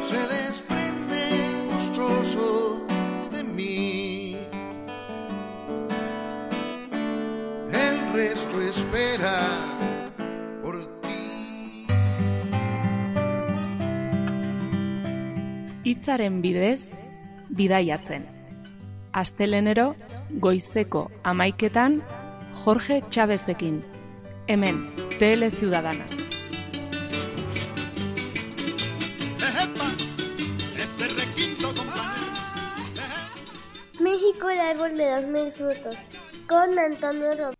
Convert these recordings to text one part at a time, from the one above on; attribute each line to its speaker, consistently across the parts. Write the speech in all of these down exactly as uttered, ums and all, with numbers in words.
Speaker 1: se desprende un trozo de mí. El resto espera por ti.
Speaker 2: Hitzaren bidez, bidaiatzen. Astelenero, goizeko hamaiketan, Jorge Chávezekin. Hemen, T L Ciudadana.
Speaker 3: México, el árbol de los mil frutos, con Antonio Robles.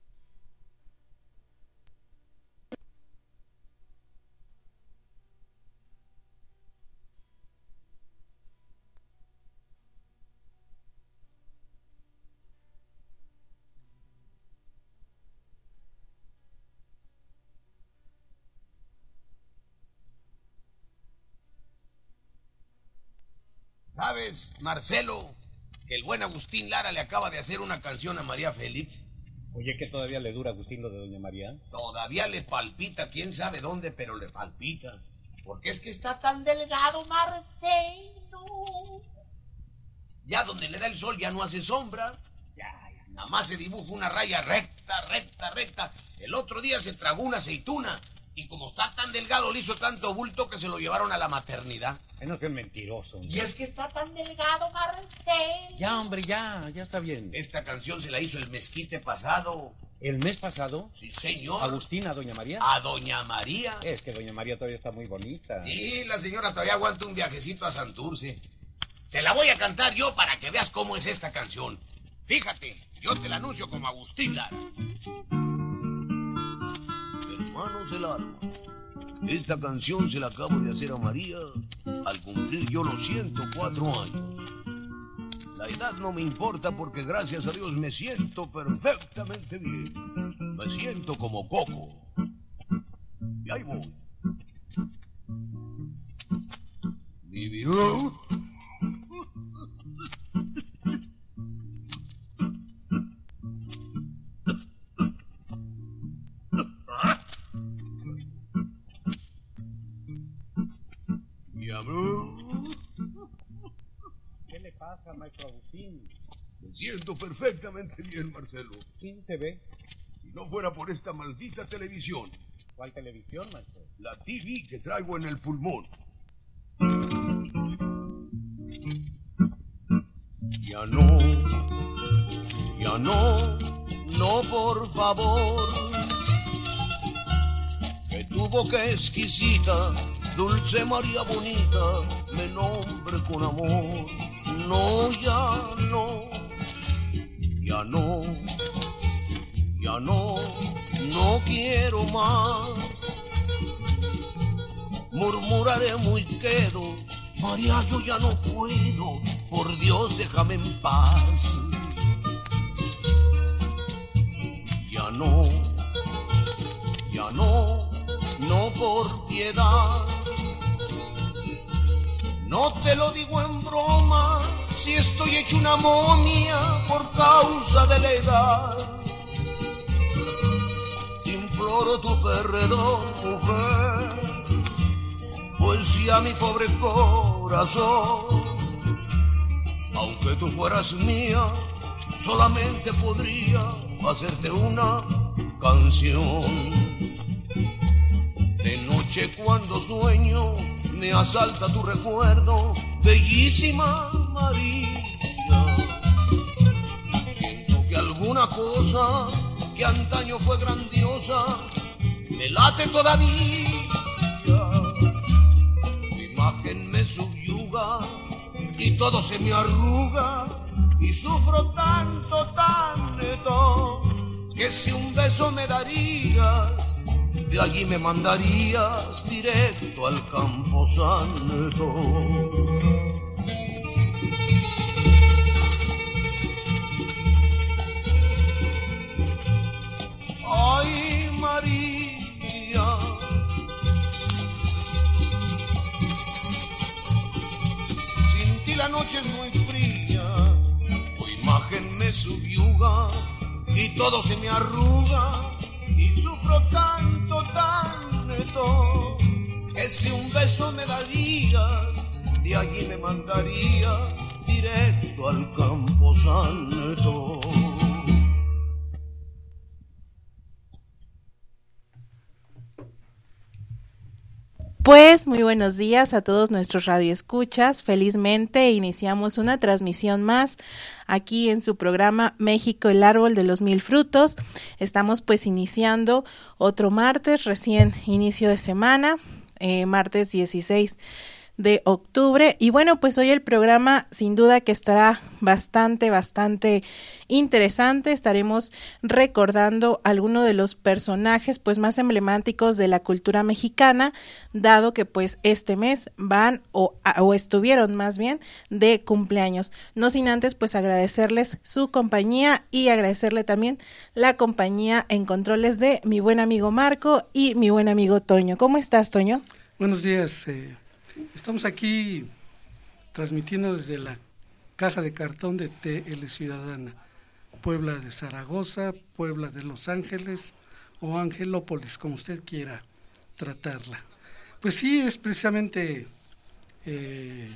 Speaker 4: ¿Sabes, Marcelo, que el buen Agustín Lara le acaba de hacer una canción a María Félix?
Speaker 5: Oye, ¿que todavía le dura Agustín lo de doña María?
Speaker 4: Todavía le palpita, quién sabe dónde, pero le palpita. Porque es que está
Speaker 6: tan delgado, Marcelo.
Speaker 4: Ya donde le da el sol ya no hace sombra. Ya, ya. Nada más se dibuja una raya recta, recta, recta. El otro día se tragó una aceituna. Y como está tan delgado, le hizo tanto bulto que se lo llevaron a la maternidad.
Speaker 5: No, que es mentiroso. Hombre.
Speaker 6: Y es que está tan delgado, Marcelo.
Speaker 5: Ya, hombre, ya, ya está bien.
Speaker 4: Esta canción se la hizo el mezquite pasado.
Speaker 5: ¿El mes pasado?
Speaker 4: Sí, señor.
Speaker 5: ¿Agustín a doña María?
Speaker 4: A doña María.
Speaker 5: Es que doña María todavía está muy bonita.
Speaker 4: Sí, la señora todavía aguanta un viajecito a Santurce. Te la voy a cantar yo para que veas cómo es esta canción. Fíjate, yo te la anuncio como Agustín Lara. Hermanos del alma, esta canción se la acabo de hacer a María al cumplir yo los ciento cuatro años. La edad no me importa porque gracias a Dios me siento perfectamente bien. Me siento como Coco. Y ahí voy. Viviré.
Speaker 5: ¿Qué le pasa, maestro Agustín?
Speaker 4: Me siento perfectamente bien, Marcelo.
Speaker 5: Sí, se ve.
Speaker 4: Si no fuera por esta maldita televisión.
Speaker 5: ¿Cuál televisión, maestro?
Speaker 4: La T V que traigo en el pulmón. Ya no, ya no, no, por favor. Que tu boca exquisita, dulce María bonita, me nombre con amor. No, ya no, ya no, ya no, no quiero más. Murmuraré muy quedo, María, yo ya no puedo, por Dios déjame en paz. Ya no, ya no, no por piedad. No te lo digo en broma, si estoy hecho una momia por causa de la edad. Imploro tu perdón, mujer, pues si a mi pobre corazón, aunque tú fueras mía, solamente podría hacerte una canción. De noche cuando sueño, me asalta tu recuerdo, bellísima María. Siento que alguna cosa que antaño fue grandiosa me late todavía. Tu imagen me subyuga y todo se me arruga y sufro tanto, tanto, que si un beso me darías, de allí me mandarías directo al camposanto. Ay, María, sin ti la noche es muy fría, tu imagen me subyuga y todo se me arruga y sufro tanto, tanto, que si un beso me darías, Santo.
Speaker 7: Pues muy buenos días a todos nuestros radioescuchas. Felizmente iniciamos una transmisión más aquí en su programa México, el árbol de los mil frutos. Estamos pues iniciando otro martes, recién inicio de semana, eh, martes dieciséis de octubre. Y bueno, pues hoy el programa sin duda que estará bastante, bastante interesante. Estaremos recordando algunos de los personajes pues más emblemáticos de la cultura mexicana, dado que pues este mes van o, o estuvieron más bien de cumpleaños. No sin antes pues agradecerles su compañía y agradecerle también la compañía en controles de mi buen amigo Marco y mi buen amigo Toño. ¿Cómo estás, Toño?
Speaker 8: Buenos días, eh, estamos aquí transmitiendo desde la caja de cartón de T L Ciudadana, Puebla de Zaragoza, Puebla de Los Ángeles o Angelópolis, como usted quiera tratarla. Pues sí, es precisamente eh,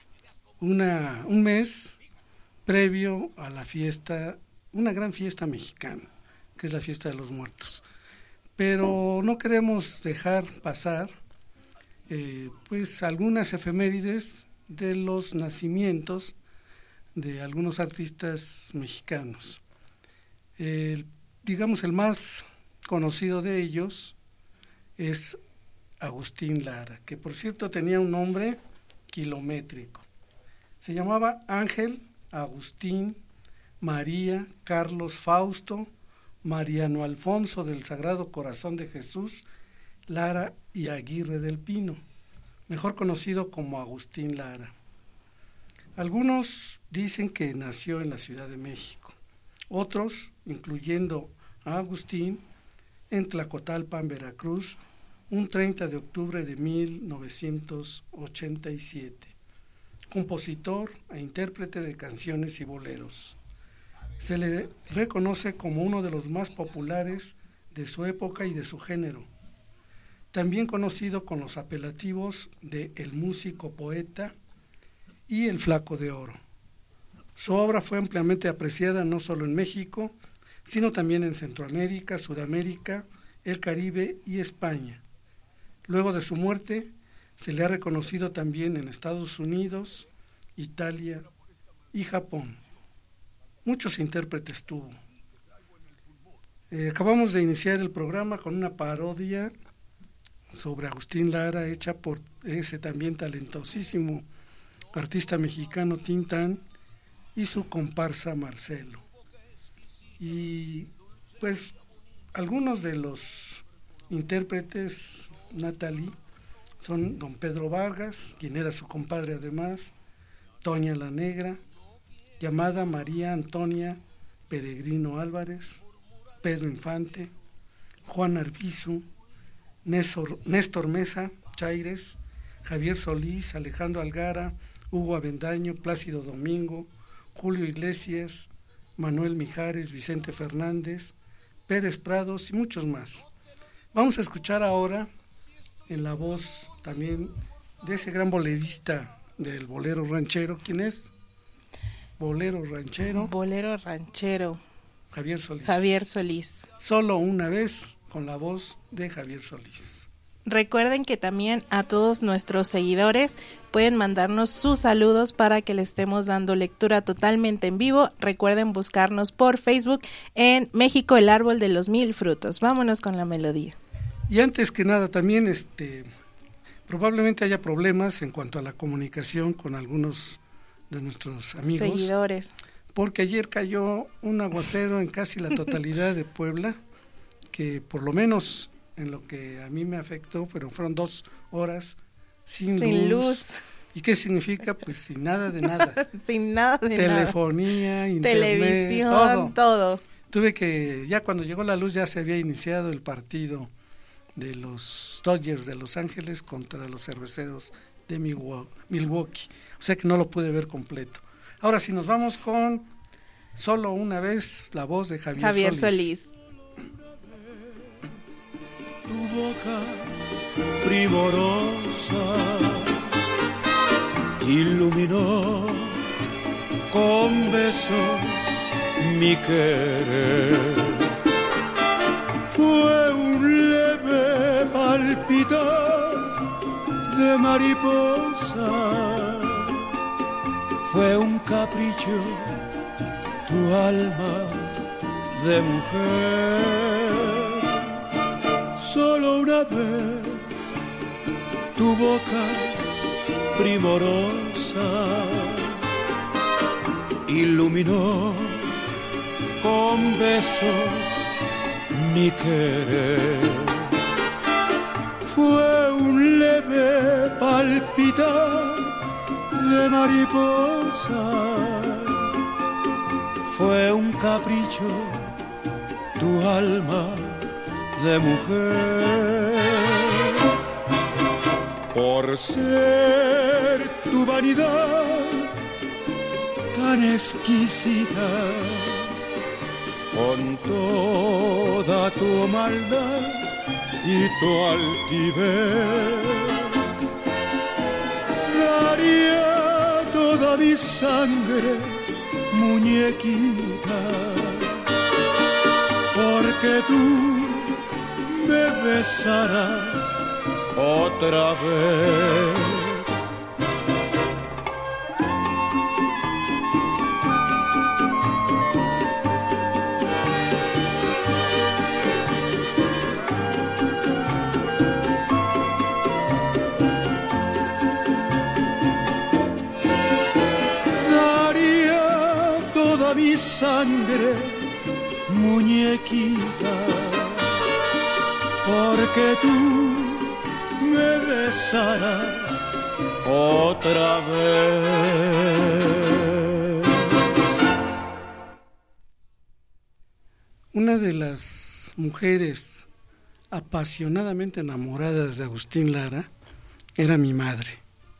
Speaker 8: una, un mes previo a la fiesta, una gran fiesta mexicana, que es la Fiesta de los Muertos. Pero no queremos dejar pasar Eh, pues algunas efemérides de los nacimientos de algunos artistas mexicanos. Eh, digamos el más conocido de ellos es Agustín Lara, que por cierto tenía un nombre kilométrico. Se llamaba Ángel Agustín María Carlos Fausto Mariano Alfonso del Sagrado Corazón de Jesús Lara y Aguirre del Pino, mejor conocido como Agustín Lara. Algunos dicen que nació en la Ciudad de México, otros, incluyendo a Agustín, en Tlacotalpan, Veracruz, un treinta de octubre de mil novecientos ochenta y siete, compositor e intérprete de canciones y boleros. Se le reconoce como uno de los más populares de su época y de su género, también conocido con los apelativos de El Músico Poeta y El Flaco de Oro. Su obra fue ampliamente apreciada no solo en México, sino también en Centroamérica, Sudamérica, el Caribe y España. Luego de su muerte, se le ha reconocido también en Estados Unidos, Italia y Japón. Muchos intérpretes tuvo. Eh, acabamos de iniciar el programa con una parodia sobre Agustín Lara, hecha por ese también talentosísimo artista mexicano Tintán y su comparsa Marcelo. Y pues algunos de los intérpretes, Natalie, son don Pedro Vargas, quien era su compadre además, Toña la Negra, llamada María Antonia Peregrino Álvarez, Pedro Infante, Juan Arbizu, Néstor, Néstor Mesa, Chaires, Javier Solís, Alejandro Algara, Hugo Avendaño, Plácido Domingo, Julio Iglesias, Manuel Mijares, Vicente Fernández, Pérez Prados y muchos más. Vamos a escuchar ahora en la voz también de ese gran bolerista del bolero ranchero. ¿Quién es? Bolero ranchero.
Speaker 7: Bolero ranchero.
Speaker 8: Javier Solís.
Speaker 7: Javier Solís.
Speaker 8: Solo una vez, con la voz de Javier Solís.
Speaker 7: Recuerden que también a todos nuestros seguidores pueden mandarnos sus saludos para que le estemos dando lectura totalmente en vivo. Recuerden buscarnos por Facebook en México, el árbol de los mil frutos. Vámonos con la melodía.
Speaker 8: Y antes que nada también este probablemente haya problemas en cuanto a la comunicación con algunos de nuestros amigos.
Speaker 7: Seguidores.
Speaker 8: Porque ayer cayó un aguacero en casi la totalidad de Puebla, que por lo menos en lo que a mí me afectó, pero fueron dos horas sin,
Speaker 7: sin luz.
Speaker 8: luz. ¿Y qué significa? Pues sin nada de nada.
Speaker 7: Sin nada de
Speaker 8: Telefonía,
Speaker 7: nada.
Speaker 8: internet,
Speaker 7: televisión,
Speaker 8: todo.
Speaker 7: todo.
Speaker 8: Tuve que, ya cuando llegó la luz ya se había iniciado el partido de los Dodgers de Los Ángeles contra los Cerveceros de Milwaukee. O sea que no lo pude ver completo. Ahora sí, nos vamos con Solo una vez, la voz de Javier,
Speaker 7: Javier
Speaker 8: Solís.
Speaker 7: Solís.
Speaker 1: Tu boca primorosa iluminó
Speaker 9: con besos mi querer. Fue un leve palpitar de mariposa, fue un capricho tu alma de mujer. Solo una vez tu boca primorosa iluminó con besos mi querer. Fue un leve palpitar de mariposa, fue un capricho tu alma de mujer. Por ser tu vanidad tan exquisita, con toda tu maldad y tu altivez, daría toda mi sangre, muñequita, porque tú me besarás otra vez. Daría toda mi sangre, muñequita, porque tú me besarás otra vez.
Speaker 8: Una de las mujeres apasionadamente enamoradas de Agustín Lara era mi madre.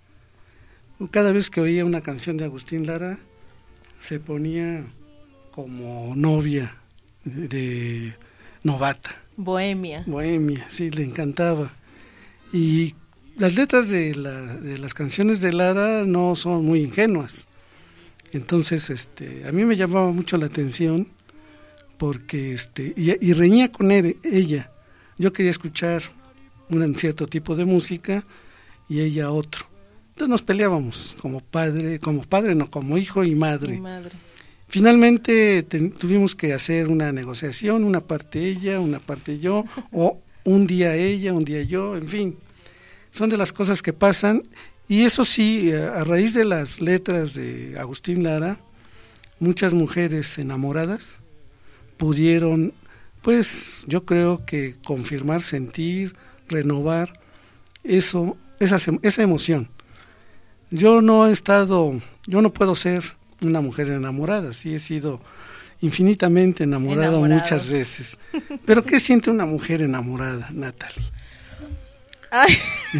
Speaker 8: Cada vez que oía una canción de Agustín Lara se ponía como novia de novata.
Speaker 7: Bohemia.
Speaker 8: Bohemia, sí, le encantaba. Y las letras de, la, de las canciones de Lara no son muy ingenuas. Entonces, este, a mí me llamaba mucho la atención porque, este, y, y reñía con él, ella. Yo quería escuchar un cierto tipo de música y ella otro. Entonces nos peleábamos como padre, como padre no, como hijo y madre.
Speaker 7: Y madre.
Speaker 8: Finalmente ten, tuvimos que hacer una negociación, una parte ella, una parte yo, o un día ella, un día yo, en fin. Son de las cosas que pasan, y eso sí, a raíz de las letras de Agustín Lara, muchas mujeres enamoradas pudieron, pues yo creo que confirmar, sentir, renovar eso, esa, esa emoción. Yo no he estado, yo no puedo ser una mujer enamorada, sí he sido infinitamente enamorado Enamorado. muchas veces. Pero ¿qué siente una mujer enamorada, Natalie?
Speaker 7: Ay,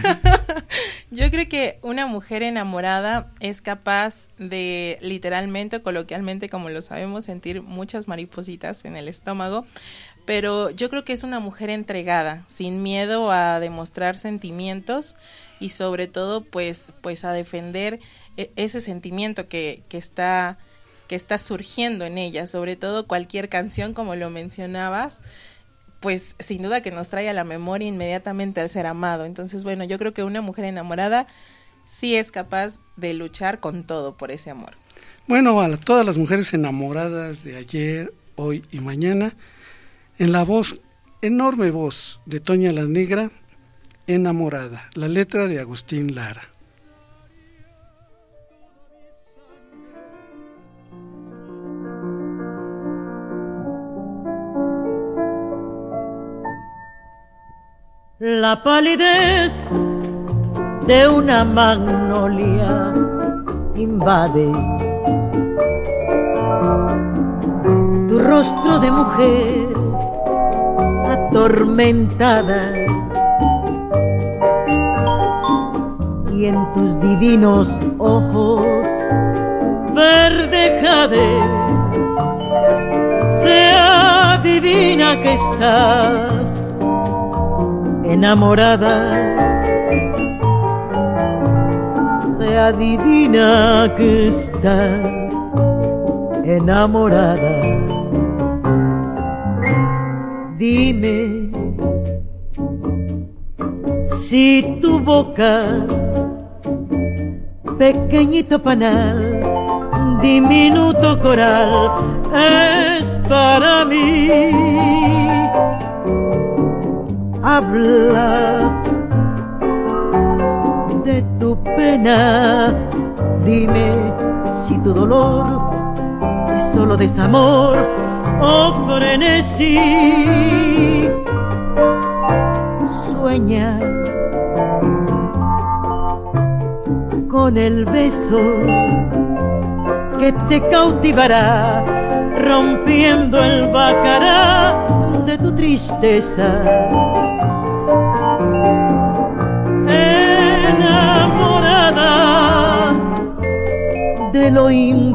Speaker 7: yo creo que una mujer enamorada es capaz de, literalmente o coloquialmente, como lo sabemos, sentir muchas maripositas en el estómago, pero yo creo que es una mujer entregada, sin miedo a demostrar sentimientos y sobre todo pues pues a defender ese sentimiento que, que está que está surgiendo en ella, sobre todo cualquier canción, como lo mencionabas, pues sin duda que nos trae a la memoria inmediatamente al ser amado. Entonces, bueno, yo creo que una mujer enamorada sí es capaz de luchar con todo por ese amor.
Speaker 8: Bueno, a la, todas las mujeres enamoradas de ayer, hoy y mañana, en la voz, enorme voz de Toña la Negra, Enamorada, la letra de Agustín Lara.
Speaker 10: La palidez de una magnolia invade tu rostro de mujer atormentada, y en tus divinos ojos verde jade se adivina que estás enamorada. Se adivina que estás enamorada. Dime si tu boca, pequeñito panal, diminuto coral, es para mí. Habla de tu pena, dime si tu dolor es solo desamor o frenesí. Sueña con el beso que te cautivará, rompiendo el bacará de tu tristeza. Enamorada de lo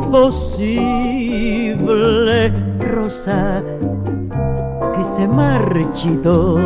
Speaker 10: imposible, rosa que se marchitó.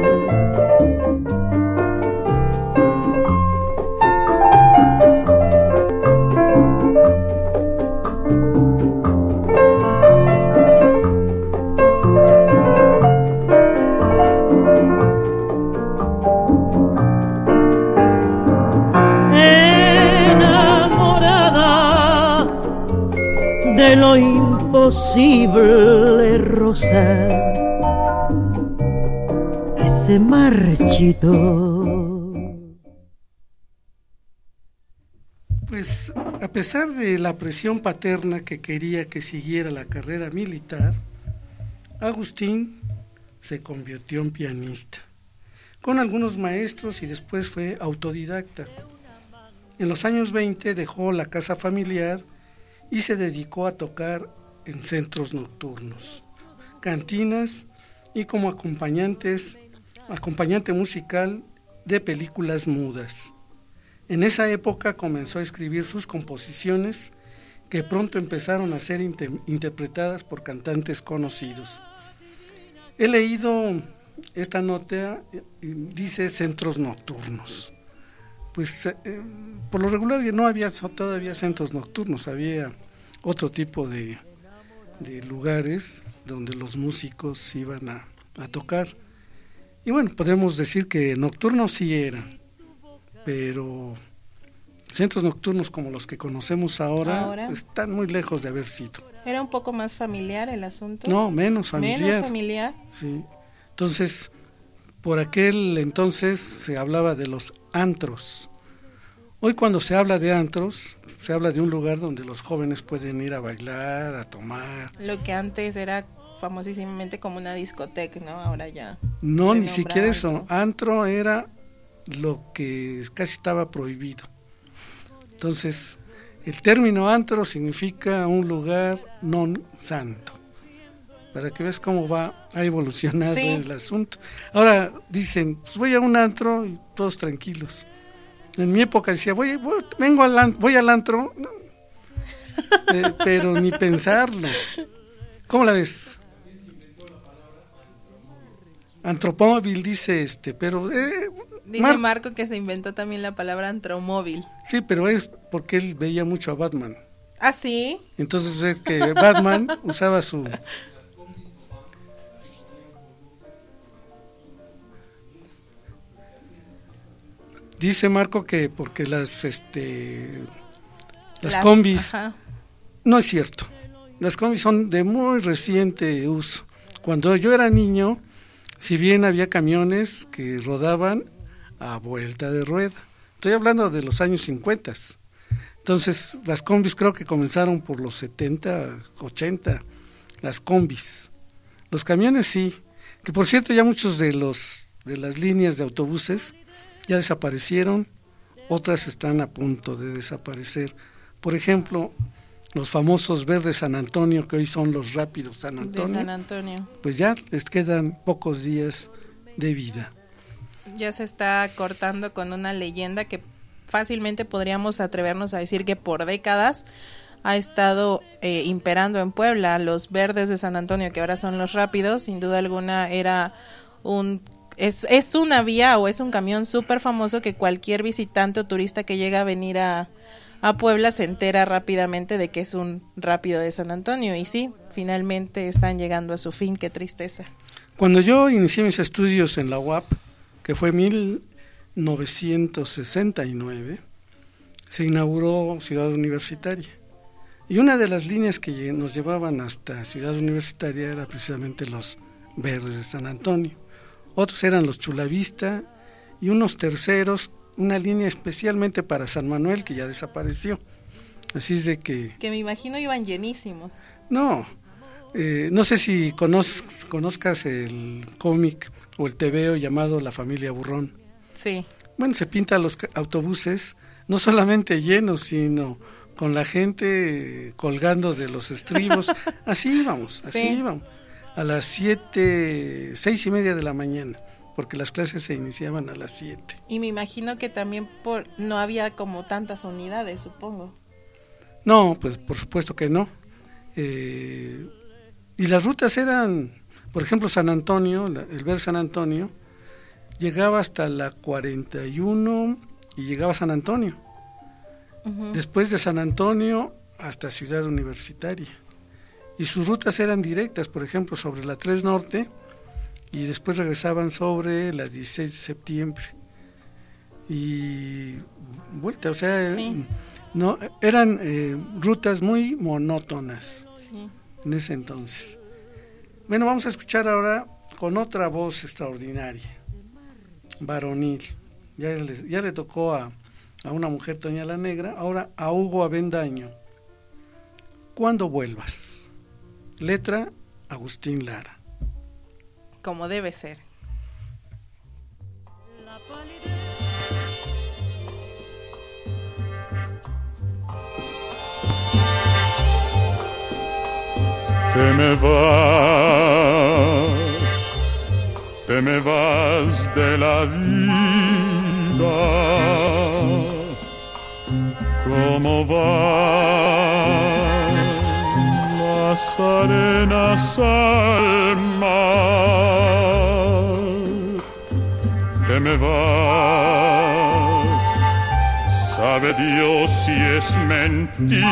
Speaker 10: De lo imposible, rosa que se marchitó.
Speaker 8: Pues a pesar de la presión paterna que quería que siguiera la carrera militar, Agustín se convirtió en pianista, con algunos maestros, y después fue autodidacta. En los años veinte dejó la casa familiar y se dedicó a tocar en centros nocturnos, cantinas y como acompañantes, acompañante musical de películas mudas. En esa época comenzó a escribir sus composiciones, que pronto empezaron a ser inter- interpretadas por cantantes conocidos. He leído esta nota, dice centros nocturnos. Pues eh, por lo regular no había todavía centros nocturnos, había otro tipo de, de lugares donde los músicos iban a, a tocar. Y bueno, podemos decir que nocturnos sí eran, pero centros nocturnos como los que conocemos ahora, ahora están muy lejos de haber sido.
Speaker 7: ¿Era un poco más familiar el asunto?
Speaker 8: No, menos familiar.
Speaker 7: Menos familiar.
Speaker 8: Sí. Entonces, por aquel entonces se hablaba de los antros. Hoy cuando se habla de antros, se habla de un lugar donde los jóvenes pueden ir a bailar, a tomar.
Speaker 7: Lo que antes era famosísimamente como una discoteca, ¿no? Ahora ya.
Speaker 8: No, ni siquiera eso. Antro era lo que casi estaba prohibido. Entonces, el término antro significa un lugar non santo. Para que veas cómo va a evolucionar, sí, el asunto. Ahora dicen, pues voy a un antro y todos tranquilos. En mi época decía, voy, voy vengo al antro, voy al antro, no. eh, pero ni pensarlo. ¿Cómo la ves? Antropóvil dice este, pero eh,
Speaker 7: dice Mar- Marco que se inventó también la palabra antromóvil.
Speaker 8: Sí, pero es porque él veía mucho a Batman.
Speaker 7: ¿Ah, sí?
Speaker 8: Entonces es que Batman usaba su... Dice Marco que porque las este las, las combis, ajá. No es cierto. Las combis son de muy reciente uso. Cuando yo era niño, si bien había camiones que rodaban a vuelta de rueda. Estoy hablando de los años cincuenta. Entonces, las combis creo que comenzaron por los setenta, ochenta, las combis. Los camiones sí, que por cierto ya muchos de los de las líneas de autobuses ya desaparecieron, otras están a punto de desaparecer. Por ejemplo, los famosos Verdes San Antonio, que hoy son los Rápidos San Antonio,
Speaker 7: de San Antonio,
Speaker 8: pues ya les quedan pocos días de vida.
Speaker 7: Ya se está cortando con una leyenda que fácilmente podríamos atrevernos a decir que por décadas ha estado eh, imperando en Puebla. Los Verdes de San Antonio, que ahora son los Rápidos, sin duda alguna era un... Es, es una vía o es un camión súper famoso que cualquier visitante o turista que llega a venir a, a Puebla se entera rápidamente de que es un rápido de San Antonio, y sí, finalmente están llegando a su fin. Qué tristeza.
Speaker 8: Cuando yo inicié mis estudios en la U A P, que fue mil novecientos sesenta y nueve, se inauguró Ciudad Universitaria. Y una de las líneas que nos llevaban hasta Ciudad Universitaria era precisamente los Verdes de San Antonio. Otros eran los Chulavista y unos terceros, una línea especialmente para San Manuel que ya desapareció. Así es de que...
Speaker 7: Que me imagino iban llenísimos.
Speaker 8: No, eh, no sé si conoz, conozcas el cómic o el tebeo llamado La Familia Burrón.
Speaker 7: Sí.
Speaker 8: Bueno, se pintan los autobuses no solamente llenos, sino con la gente colgando de los estribos. Así íbamos, así sí. íbamos. A las siete, seis y media de la mañana, porque las clases se iniciaban a las siete.
Speaker 7: Y me imagino que también por no había como tantas unidades, supongo.
Speaker 8: No, pues por supuesto que no. Eh, y las rutas eran, por ejemplo, San Antonio, la, el ver San Antonio, llegaba hasta la cuarenta y uno y llegaba a San Antonio. Uh-huh. Después de San Antonio hasta Ciudad Universitaria. Y sus rutas eran directas, por ejemplo, sobre la tres Norte, y después regresaban sobre la dieciséis de septiembre. Y vuelta, o sea, sí. no eran eh, rutas muy monótonas sí. en ese entonces. Bueno, vamos a escuchar ahora con otra voz extraordinaria, varonil. Ya le, ya le tocó a, a una mujer, Toña la Negra, ahora a Hugo Avendaño. Cuando vuelvas. Letra, Agustín Lara.
Speaker 7: Como debe ser.
Speaker 9: Te me vas, te me vas de la vida, como vas las arenas al mar. Te me vas, sabe Dios si es mentira,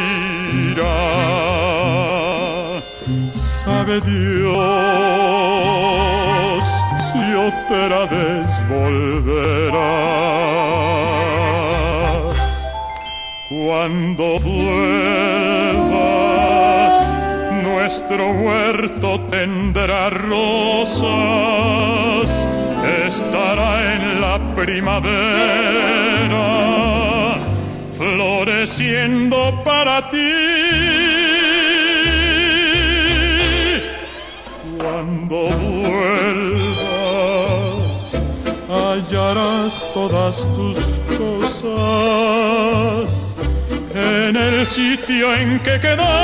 Speaker 9: sabe Dios si otra vez volverás. Cuando vuelvas, nuestro huerto tendrá rosas, estará en la primavera, floreciendo para ti. Cuando vuelvas, hallarás todas tus cosas en el sitio en que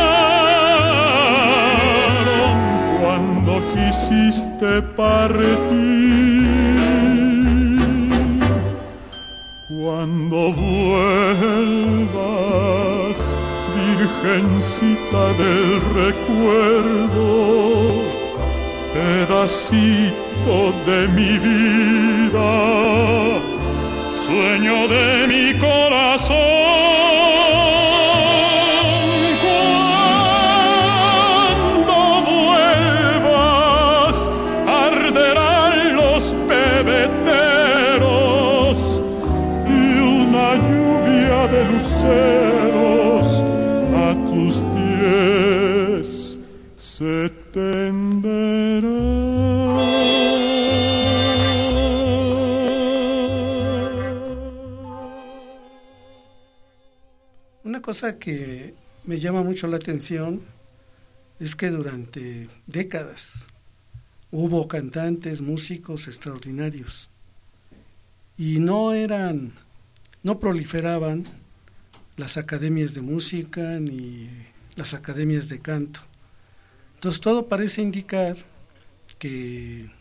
Speaker 9: quedaron cuando quisiste partir. Cuando vuelvas, virgencita del recuerdo, pedacito de mi vida, sueño de mi corazón. Cuando vuelvas, arderán los pebeteros y una lluvia de luceros a tus pies se tenderá.
Speaker 8: Una cosa que me llama mucho la atención es que durante décadas hubo cantantes, músicos extraordinarios y no eran, no proliferaban las academias de música ni las academias de canto. Entonces todo parece indicar que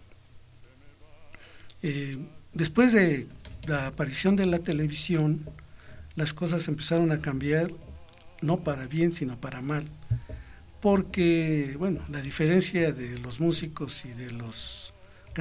Speaker 8: eh, después de la aparición de la televisión, las cosas empezaron a cambiar, no para bien, sino para mal, porque, bueno, la diferencia de los músicos y de los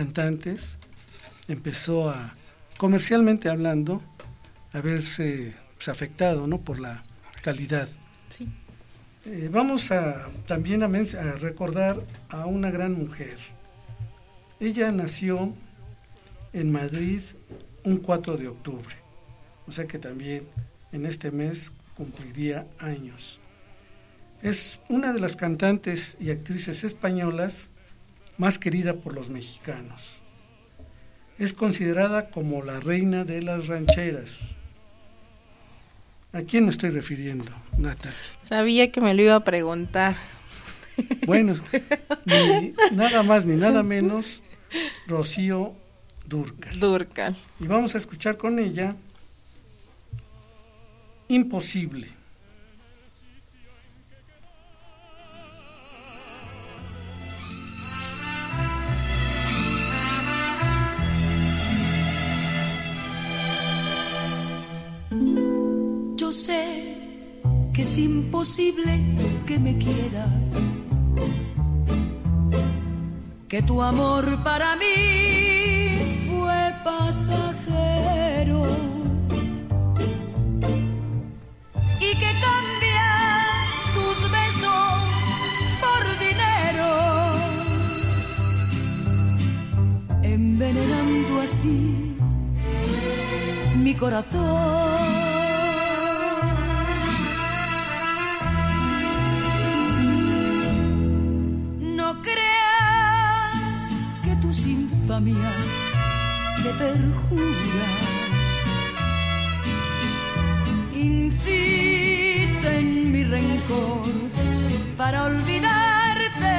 Speaker 8: cantantes empezó a, comercialmente hablando, a verse pues, afectado, ¿no?, por la calidad.
Speaker 7: Sí.
Speaker 8: Eh, vamos a también a, men- a recordar a una gran mujer. Ella nació en Madrid un cuatro de octubre, o sea que también en este mes cumpliría años. Es una de las cantantes y actrices españolas más querida por los mexicanos. Es considerada como la reina de las rancheras. ¿A quién me estoy refiriendo, Natalie?
Speaker 7: Sabía que me lo iba a preguntar.
Speaker 8: Bueno, ni nada más ni nada menos, Rocío Dúrcal.
Speaker 7: Dúrcal.
Speaker 8: Y vamos a escuchar con ella Imposible.
Speaker 11: Yo sé que es imposible que me quieras, que tu amor para mí fue pasajero y que cambias tus besos por dinero, envenenando así mi corazón. No creas que tus infamias te perjuran, inciten mi rencor para olvidarte.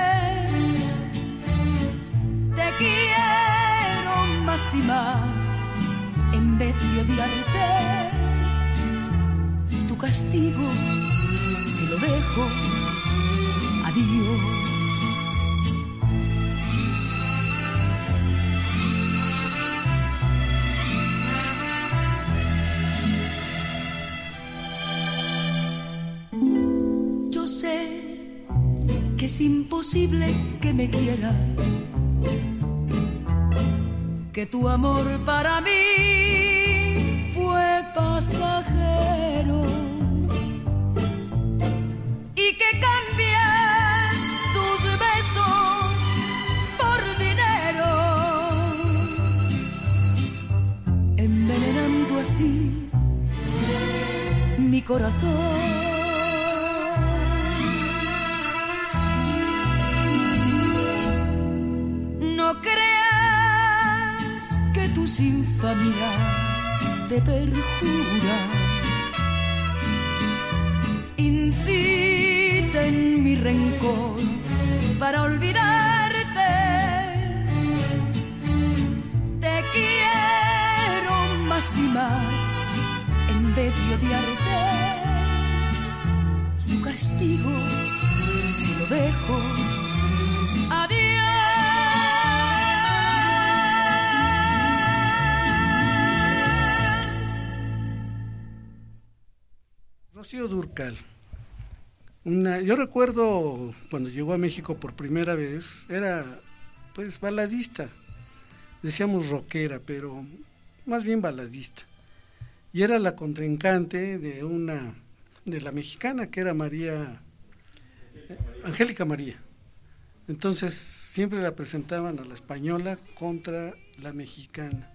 Speaker 11: Te quiero más y más en vez de odiarte. Tu castigo se lo dejo a Dios. Yo sé que es imposible que me quieras, que tu amor para mí fue pasajero y que cambias tus besos por dinero, envenenando así mi corazón. No creas que tus infamias te perjuran, inciten mi rencor para olvidarte. Te quiero más y más en vez de odiarte. Tu castigo se lo dejo a Dios.
Speaker 8: Rocío Dúrcal. Una, yo recuerdo cuando llegó a México por primera vez, era pues baladista, decíamos rockera, pero más bien baladista. Y era la contrincante de una, de la mexicana que era María, eh, Angélica María. Entonces siempre la presentaban a la española contra la mexicana.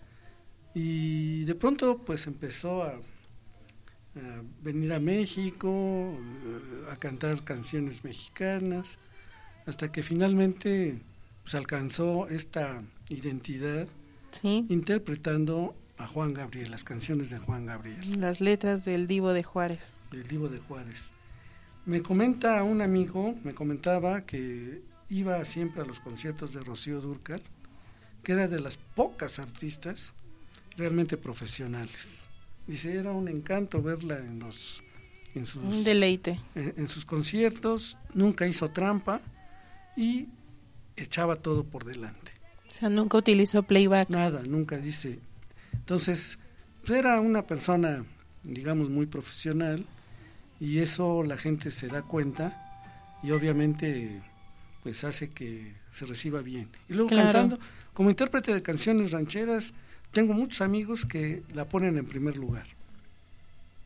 Speaker 8: Y de pronto pues empezó a a venir a México, a cantar canciones mexicanas, hasta que finalmente pues, alcanzó esta identidad,
Speaker 7: sí,
Speaker 8: interpretando a Juan Gabriel, las canciones de Juan Gabriel.
Speaker 7: Las letras del Divo de Juárez.
Speaker 8: Del Divo de Juárez. Me comenta un amigo, me comentaba que iba siempre a los conciertos de Rocío Dúrcal, que era de las pocas artistas realmente profesionales. Dice, era un encanto verla en los en sus
Speaker 7: un deleite
Speaker 8: en, en sus conciertos, nunca hizo trampa y echaba todo por delante.
Speaker 7: O sea, nunca utilizó playback.
Speaker 8: Nada, nunca dice. Entonces, era una persona, digamos, muy profesional y eso la gente se da cuenta y obviamente pues hace que se reciba bien. Y luego
Speaker 7: claro,
Speaker 8: cantando, como intérprete de canciones rancheras, tengo muchos amigos que la ponen en primer lugar.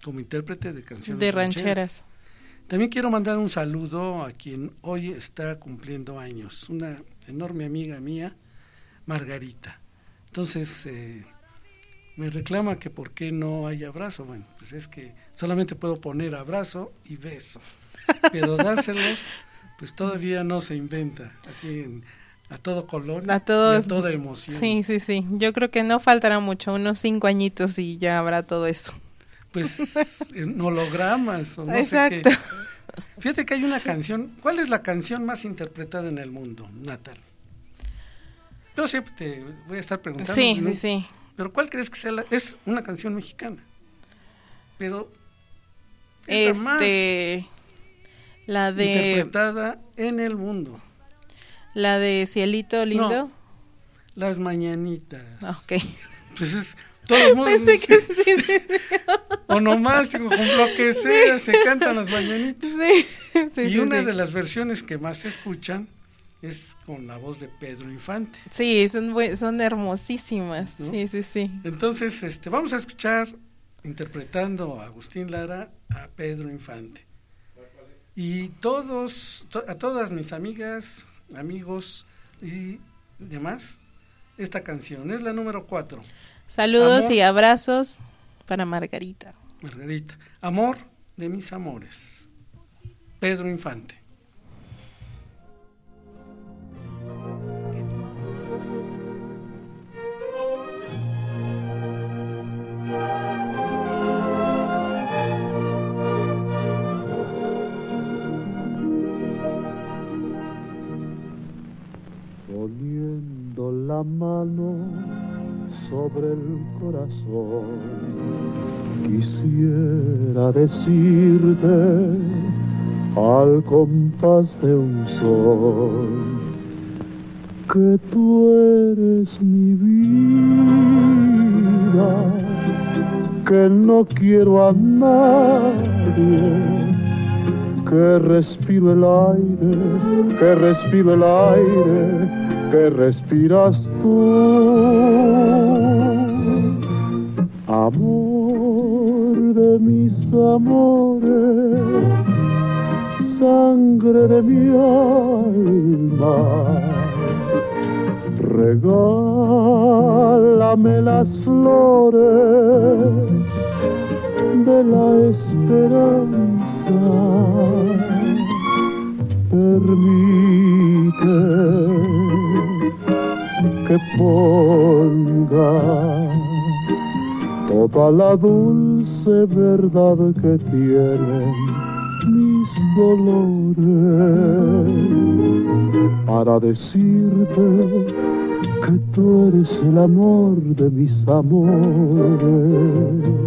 Speaker 8: como intérprete de canciones
Speaker 7: de
Speaker 8: rancheras.
Speaker 7: rancheras.
Speaker 8: También quiero mandar un saludo a quien hoy está cumpliendo años, una enorme amiga mía, Margarita. Entonces, eh, me reclama que por qué no hay abrazo. Bueno, pues es que solamente puedo poner abrazo y beso, pero dárselos, pues todavía no se inventa, así en, a todo color
Speaker 7: a todo,
Speaker 8: y a toda emoción.
Speaker 7: Sí, sí, sí, yo creo que no faltará mucho, unos cinco añitos y ya habrá todo eso.
Speaker 8: Pues en hologramas o no
Speaker 7: Exacto.
Speaker 8: sé qué. Fíjate que hay una canción. ¿Cuál es la canción más interpretada en el mundo, Natal? Yo siempre te voy a estar preguntando.
Speaker 7: Sí,
Speaker 8: ¿no?
Speaker 7: sí, sí.
Speaker 8: Pero ¿cuál crees que sea la? Es una canción mexicana. Pero es
Speaker 7: este
Speaker 8: la,
Speaker 7: la de
Speaker 8: interpretada en el mundo.
Speaker 7: La de Cielito Lindo.
Speaker 8: No, Las Mañanitas.
Speaker 7: Ok.
Speaker 8: Pues es todo el mundo.
Speaker 7: Pensé que sí, sí, sí.
Speaker 8: Onomástico, con lo que sea, sí. Se cantan las mañanitas.
Speaker 7: Sí, sí,
Speaker 8: y
Speaker 7: sí,
Speaker 8: una
Speaker 7: sí.
Speaker 8: de las versiones que más se escuchan es con la voz de Pedro Infante.
Speaker 7: Sí, son, son hermosísimas, ¿no? Sí, sí, sí.
Speaker 8: Entonces, este, vamos a escuchar, interpretando a Agustín Lara, a Pedro Infante. Y todos, to, a todas mis amigas, amigos y demás, esta canción es la número cuatro.
Speaker 7: Saludos
Speaker 8: Amor,
Speaker 7: y abrazos para Margarita.
Speaker 8: Margarita, amor de mis amores, Pedro Infante.
Speaker 9: Poniendo la mano sobre el corazón, quisiera decirte al compás de un sol que tú eres mi vida, que no quiero a nadie, que respiro el aire, que respiro el aire, que respiras tú. Amor de mis amores, sangre de mi alma, regálame las flores de la esperanza, permite que ponga toda la dulce verdad que tienen mis dolores para decirte que tú eres el amor de mis amores.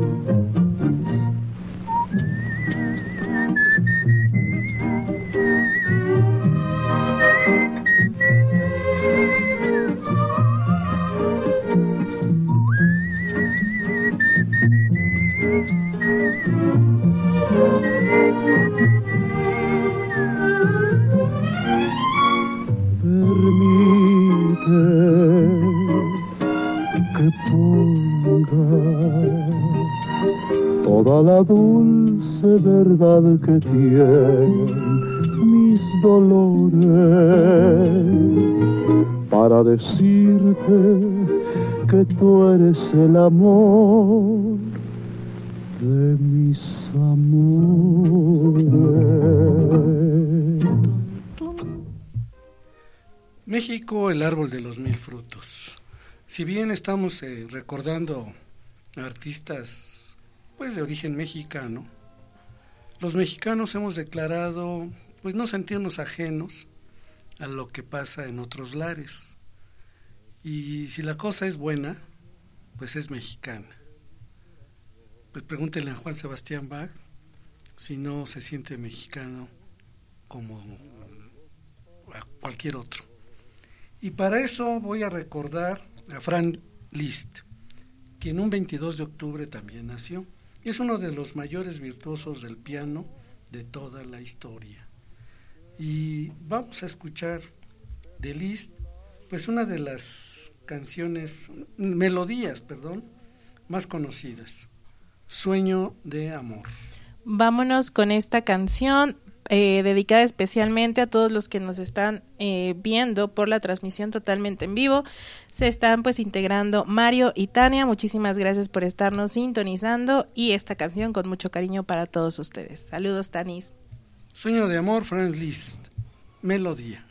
Speaker 9: Toda la dulce verdad que tienen mis dolores para decirte que tú eres el amor de mis amores.
Speaker 8: México, el árbol de los mil frutos. Si bien estamos eh, recordando a artistas pues de origen mexicano, los mexicanos hemos declarado pues no sentirnos ajenos a lo que pasa en otros lares. Y si la cosa es buena, pues es mexicana. Pues pregúntenle a Juan Sebastián Bach si no se siente mexicano como a cualquier otro. Y para eso voy a recordar a Franz Liszt, quien un veintidós de octubre también nació. Es uno de los mayores virtuosos del piano de toda la historia. Y vamos a escuchar de Liszt, pues una de las canciones, melodías, perdón, más conocidas. Sueño de amor.
Speaker 7: Vámonos con esta canción eh, dedicada especialmente a todos los que nos están eh, viendo por la transmisión totalmente en vivo. Se están pues integrando Mario y Tania. Muchísimas gracias por estarnos sintonizando y esta canción con mucho cariño para todos ustedes. Saludos, Tanis.
Speaker 8: Sueño de amor, Franz Liszt. Melodía.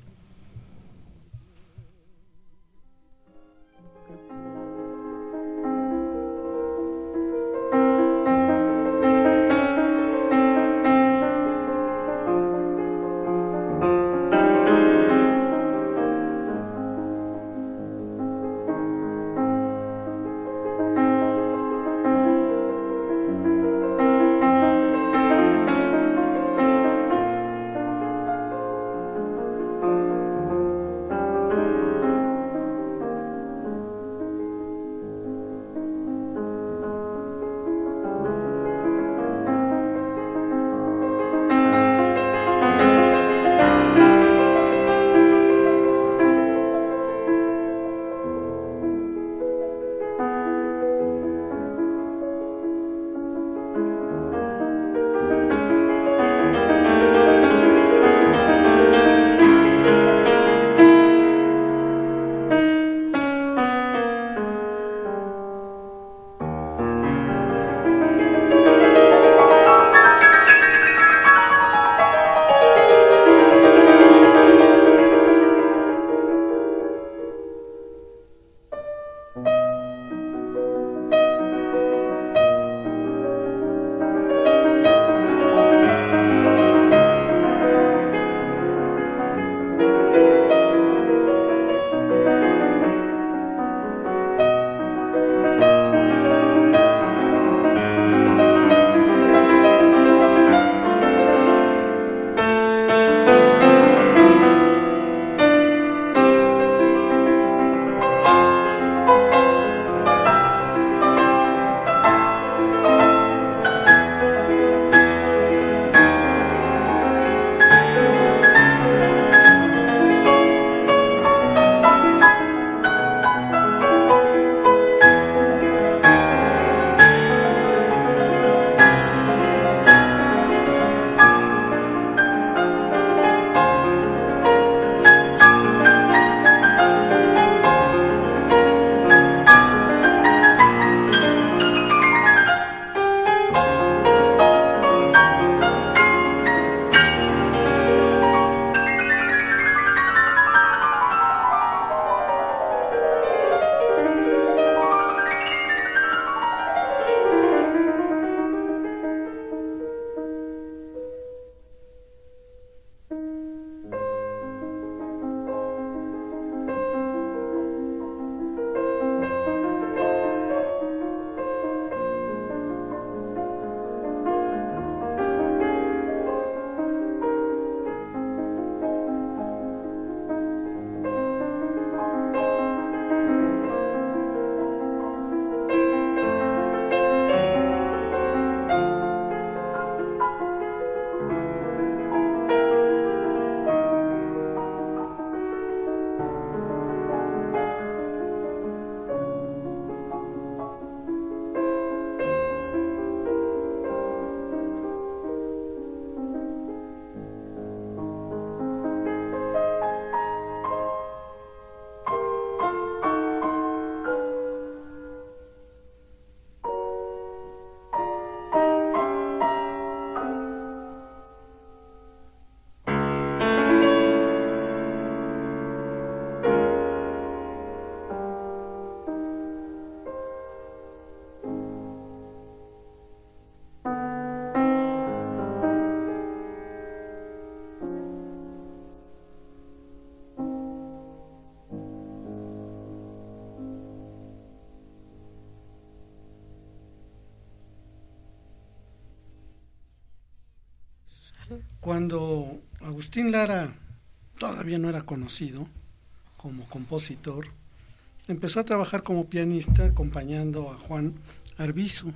Speaker 8: Cuando Agustín Lara todavía no era conocido como compositor, empezó a trabajar como pianista acompañando a Juan Arbizu,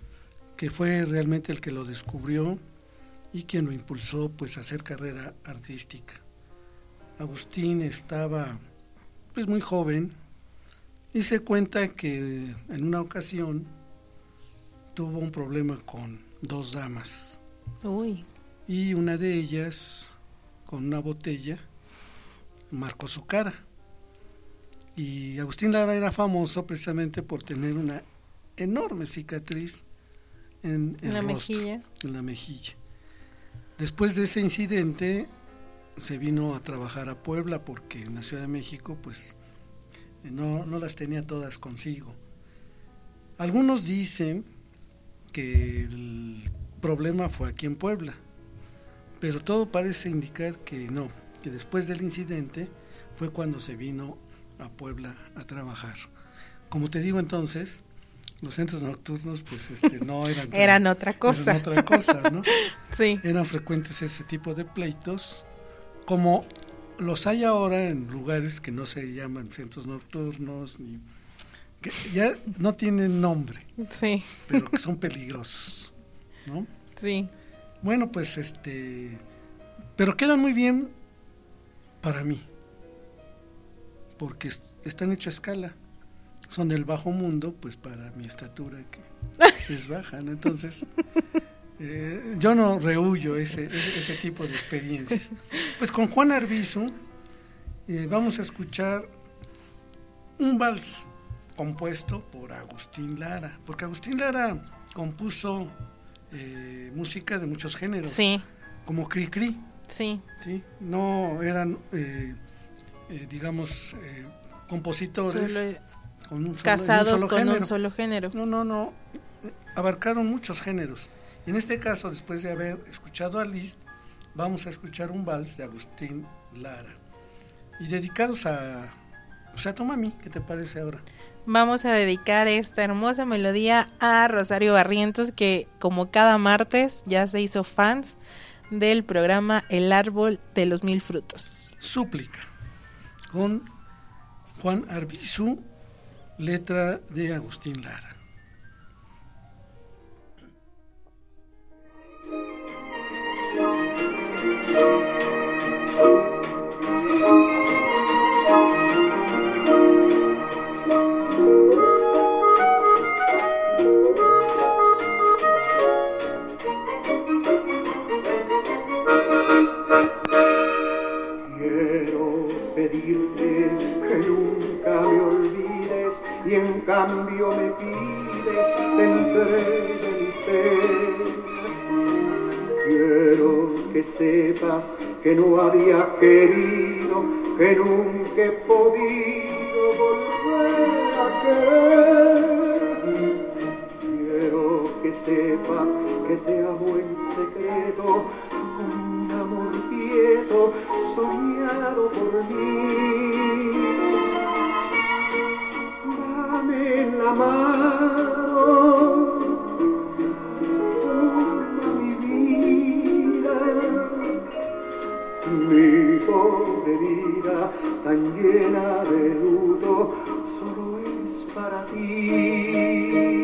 Speaker 8: que fue realmente el que lo descubrió y quien lo impulsó pues a hacer carrera artística. Agustín estaba pues muy joven y se cuenta que en una ocasión tuvo un problema con dos damas.
Speaker 7: Uy.
Speaker 8: Y una de ellas, con una botella, marcó su cara. Y Agustín Lara era famoso precisamente por tener una enorme cicatriz en el
Speaker 7: la
Speaker 8: rostro,
Speaker 7: mejilla.
Speaker 8: en la mejilla. Después de ese incidente se vino a trabajar a Puebla porque en la Ciudad de México pues no, no las tenía todas consigo. Algunos dicen que el problema fue aquí en Puebla, pero todo parece indicar que no, que después del incidente fue cuando se vino a Puebla a trabajar. Como te digo entonces, los centros nocturnos pues este no eran tan,
Speaker 7: eran otra cosa.
Speaker 8: Eran otra cosa, ¿no?
Speaker 7: Sí.
Speaker 8: Eran frecuentes ese tipo de pleitos, como los hay ahora en lugares que no se llaman centros nocturnos, ni que ya no tienen nombre,
Speaker 7: sí,
Speaker 8: pero que son peligrosos, ¿no?
Speaker 7: Sí.
Speaker 8: Bueno, pues este, pero quedan muy bien para mí, porque están hechos a escala, son del bajo mundo, pues para mi estatura que es baja, ¿no? Entonces eh, yo no rehuyo ese, ese, ese tipo de experiencias. Pues con Juan Arbizu eh, vamos a escuchar un vals compuesto por Agustín Lara, porque Agustín Lara compuso eh, música de muchos géneros,
Speaker 7: sí,
Speaker 8: como Cri Cri,
Speaker 7: sí,
Speaker 8: sí, no eran eh, eh, digamos eh, compositores
Speaker 7: solo,
Speaker 8: con un solo,
Speaker 7: casados
Speaker 8: un solo
Speaker 7: con
Speaker 8: género.
Speaker 7: un solo género,
Speaker 8: no, no, no, abarcaron muchos géneros, y en este caso, después de haber escuchado a Liszt, vamos a escuchar un vals de Agustín Lara, y dedicados a, pues a Tomami. ¿Qué te parece ahora?
Speaker 7: Vamos a dedicar esta hermosa melodía a Rosario Barrientos, que como cada martes ya se hizo fans del programa El Árbol de los Mil Frutos.
Speaker 8: Súplica, con Juan Arbizu, letra de Agustín Lara.
Speaker 12: Y en cambio me pides te entregue mi ser. Quiero que sepas que no había querido, que nunca he podido volver a querer. Quiero que sepas que te amo en secreto, con un amor quieto, soñado por mí. En la mano, toma mi vida, mi pobre vida tan llena de luto, solo es para ti.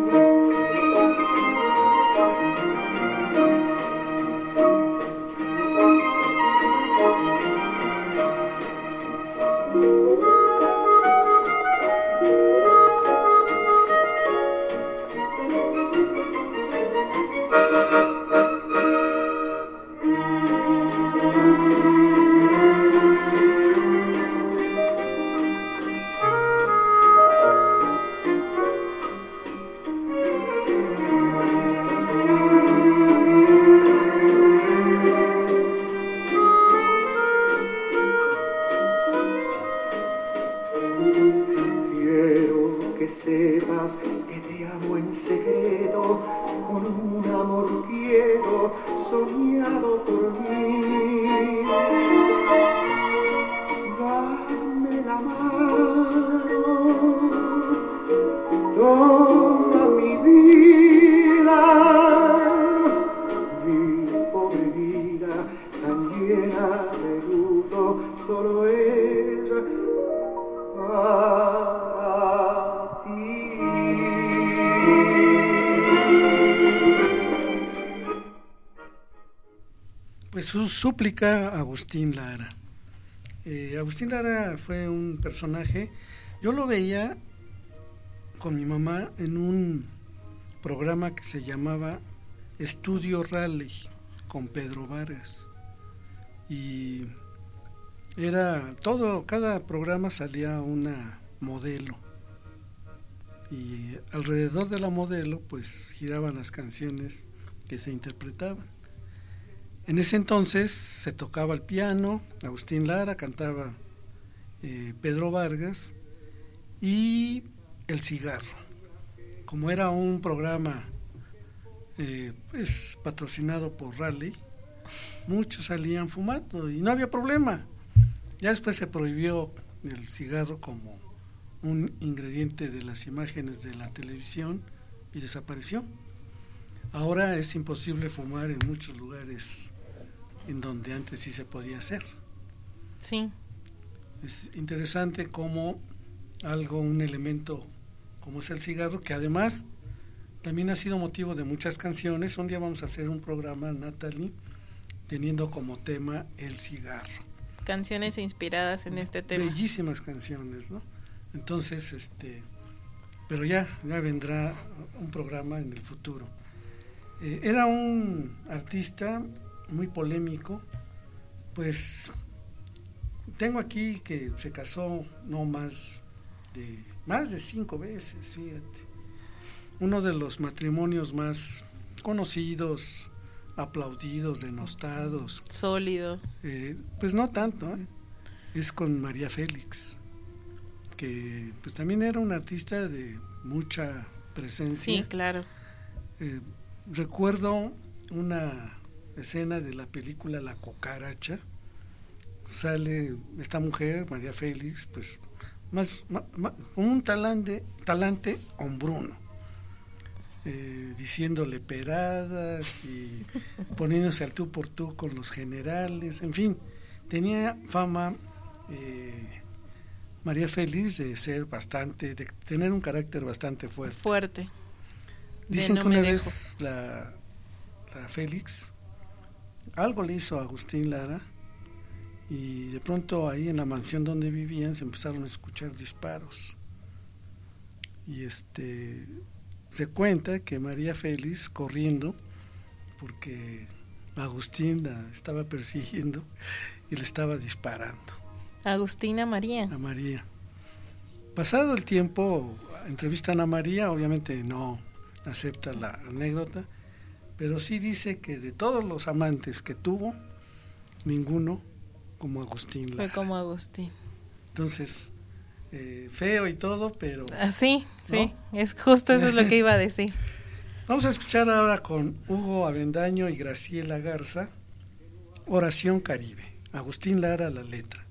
Speaker 8: Súplica, Agustín Lara. Eh, Agustín Lara fue un personaje, yo lo veía con mi mamá en un programa que se llamaba Estudio Raleigh con Pedro Vargas, y era todo, cada programa salía una modelo y alrededor de la modelo pues giraban las canciones que se interpretaban. En ese entonces se tocaba el piano, Agustín Lara, cantaba eh, Pedro Vargas, y el cigarro. Como era un programa eh, pues patrocinado por Raleigh, muchos salían fumando y no había problema. Ya después se prohibió el cigarro como un ingrediente de las imágenes de la televisión y desapareció. Ahora es imposible fumar en muchos lugares en donde antes sí se podía hacer.
Speaker 7: Sí.
Speaker 8: Es interesante cómo algo, un elemento como es el cigarro, que además también ha sido motivo de muchas canciones. Un día vamos a hacer un programa, Natalie, teniendo como tema el cigarro.
Speaker 7: Canciones inspiradas en este tema.
Speaker 8: Bellísimas canciones, ¿no? Entonces, este, pero ya, ya vendrá un programa en el futuro. Eh, era un artista muy polémico, pues tengo aquí que se casó no más de más de cinco veces, fíjate. Uno de los matrimonios más conocidos, aplaudidos, denostados,
Speaker 7: sólido.
Speaker 8: Eh, pues no tanto, ¿eh? Es con María Félix, que pues también era una artista de mucha presencia.
Speaker 7: Sí, claro.
Speaker 8: Eh, recuerdo una escena de la película La Cucaracha. Sale esta mujer, María Félix, pues más, más, más con un talante, talante hombruno, eh, diciéndole peradas y poniéndose al tú por tú con los generales, en fin, tenía fama eh, María Félix de ser bastante, de tener un carácter bastante fuerte.
Speaker 7: Fuerte.
Speaker 8: Dicen
Speaker 7: no
Speaker 8: que una
Speaker 7: dejo.
Speaker 8: vez la, la Félix algo le hizo a Agustín Lara, y de pronto ahí en la mansión donde vivían se empezaron a escuchar disparos, y este se cuenta que María Félix, corriendo porque Agustín la estaba persiguiendo y le estaba disparando.
Speaker 7: Agustina María.
Speaker 8: A María. Pasado el tiempo, entrevistan a María, obviamente no acepta la anécdota, pero sí dice que de todos los amantes que tuvo, ninguno como Agustín Lara.
Speaker 7: Fue como Agustín.
Speaker 8: Entonces, eh, feo y todo, pero...
Speaker 7: Ah, sí,
Speaker 8: ¿no?
Speaker 7: sí, es justo eso es lo que iba a decir.
Speaker 8: Vamos a escuchar ahora con Hugo Avendaño y Graciela Garza, Oración Caribe. Agustín Lara, la letra.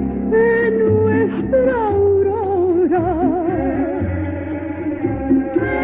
Speaker 13: Aurora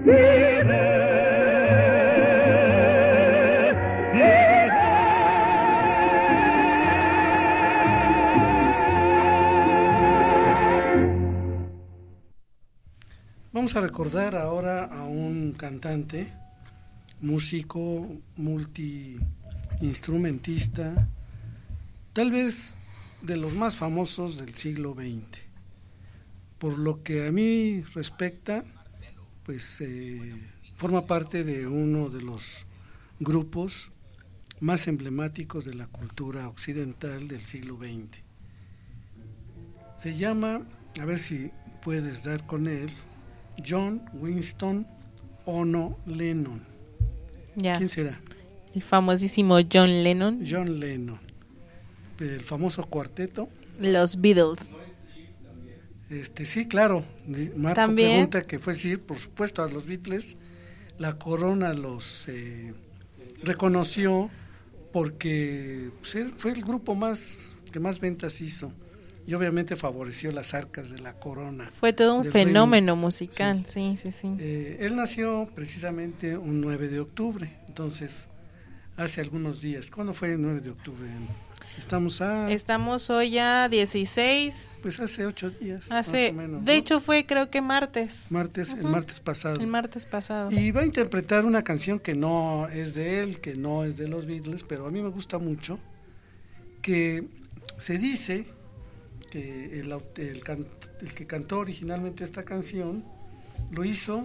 Speaker 8: Vamos a recordar ahora a un cantante, músico, multiinstrumentista, tal vez de los más famosos del siglo veinte. Por lo que a mí respecta, pues eh, forma parte de uno de los grupos más emblemáticos de la cultura occidental del siglo veinte. Se llama, a ver si puedes dar con él, John Winston Ono Lennon.
Speaker 7: Ya.
Speaker 8: ¿Quién será?
Speaker 7: El famosísimo John Lennon.
Speaker 8: John Lennon. El famoso cuarteto.
Speaker 7: Los Beatles.
Speaker 8: Este, sí, claro. Marco
Speaker 7: También
Speaker 8: pregunta que fue decir, por supuesto, a los Beatles. La corona los eh, reconoció porque pues, fue el grupo más que más ventas hizo. Y obviamente favoreció las arcas de la corona.
Speaker 7: Fue todo un fenómeno
Speaker 8: reino.
Speaker 7: musical, sí, sí, sí. sí.
Speaker 8: Eh, él nació precisamente un nueve de octubre, entonces hace algunos días. ¿Cuándo fue el nueve de octubre? Estamos a...
Speaker 7: Estamos hoy a dieciséis.
Speaker 8: Pues hace ocho días,
Speaker 7: hace,
Speaker 8: más o menos.
Speaker 7: De
Speaker 8: ¿no?
Speaker 7: hecho fue creo que martes.
Speaker 8: Martes, uh-huh. El martes pasado.
Speaker 7: El martes pasado.
Speaker 8: Y va a interpretar una canción que no es de él, que no es de los Beatles, pero a mí me gusta mucho, que se dice... que el, el, can, el que cantó originalmente esta canción lo hizo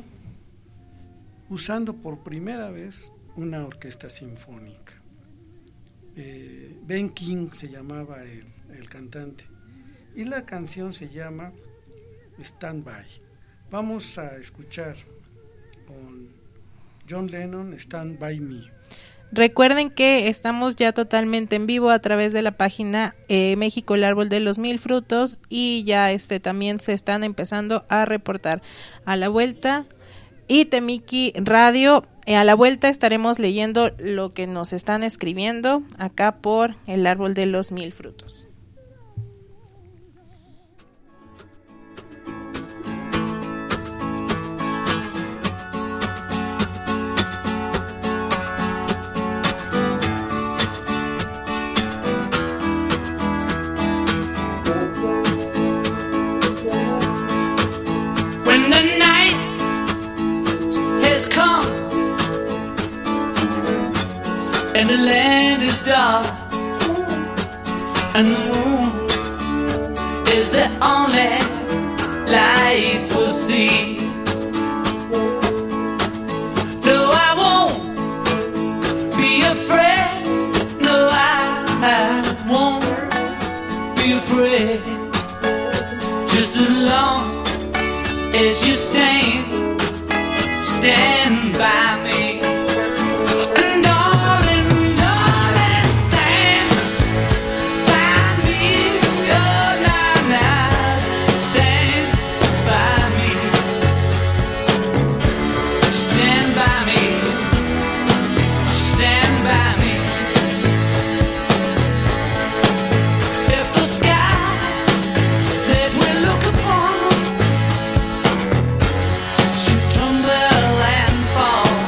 Speaker 8: usando por primera vez una orquesta sinfónica. Eh, Ben King se llamaba el, el cantante y la canción se llama Stand By. Vamos a escuchar con John Lennon Stand By Me.
Speaker 7: Recuerden que estamos ya totalmente en vivo a través de la página eh, México, el árbol de los mil frutos, y ya este también se están empezando a reportar. A la vuelta, y Temiki Radio, eh, a la vuelta estaremos leyendo lo que nos están escribiendo acá por el árbol de los mil frutos.
Speaker 13: When the night has come and the land is dark and the moon is the only light we'll see. No, I won't be afraid. No, I, I won't be afraid. Just as long as you stand, stand by me. And darling, darling, stand by me. Oh, now, now, stand by me. Stand by me. Stand by me. If the sky that we look upon should tumble and fall,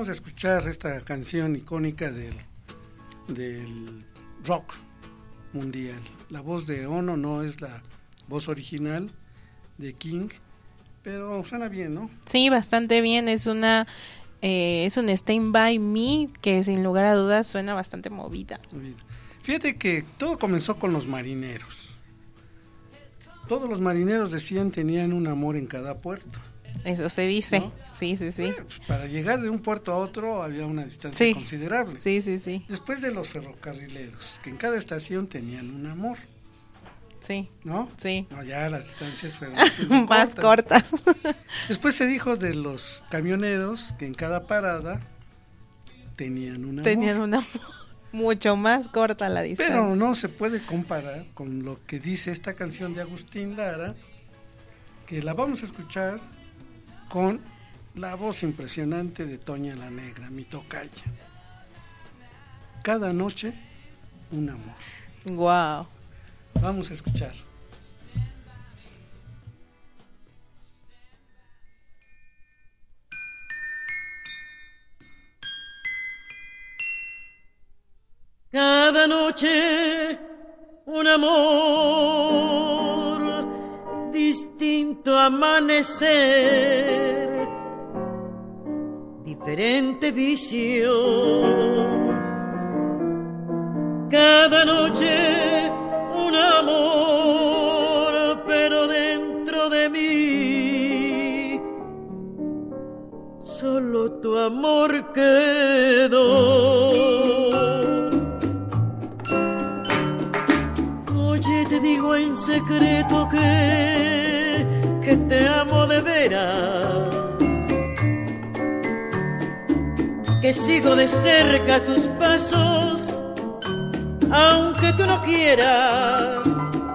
Speaker 8: vamos a escuchar esta canción icónica del, del rock mundial. La voz de Ono no es la voz original de King, pero suena bien, ¿no?
Speaker 7: Sí, bastante bien. Es una eh, es un Stand By Me que sin lugar a dudas suena bastante movida.
Speaker 8: Fíjate que todo comenzó con los marineros. Todos los marineros decían tenían un amor en cada puerto.
Speaker 7: Eso se dice,
Speaker 8: ¿no?
Speaker 7: Sí, sí, sí.
Speaker 8: Bueno, pues para llegar de un puerto a otro había una distancia
Speaker 7: sí.
Speaker 8: considerable.
Speaker 7: Sí, sí, sí.
Speaker 8: Después de los ferrocarrileros, que en cada estación tenían un amor.
Speaker 7: Sí.
Speaker 8: ¿No?
Speaker 7: Sí.
Speaker 8: No, ya las distancias fueron
Speaker 7: más cortas.
Speaker 8: cortas. Después se dijo de los camioneros, que en cada parada tenían un amor.
Speaker 7: Tenían un amor. Mucho más corta la distancia.
Speaker 8: Pero no se puede comparar con lo que dice esta canción de Agustín Lara, que la vamos a escuchar con la voz impresionante de Toña la Negra, mi tocaya. Cada noche, un amor.
Speaker 7: Wow.
Speaker 8: Vamos a escuchar.
Speaker 10: Cada noche un amor, distinto amanecer, diferente visión. Cada noche un amor, pero dentro de mí solo tu amor quedó. Oye, te digo en secreto que, que te amo de veras, que sigo de cerca tus pasos, aunque tú no quieras,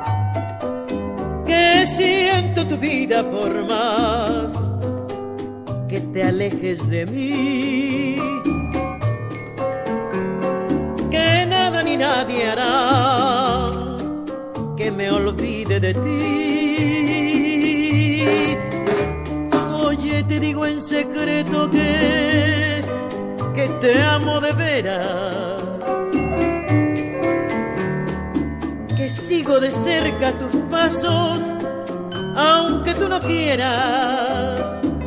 Speaker 10: que siento tu vida por más que te alejes de mí, que nada ni nadie hará que me olvide de ti. Oye, te digo en secreto que, que te amo de veras, que sigo de cerca tus pasos, aunque tú no quieras,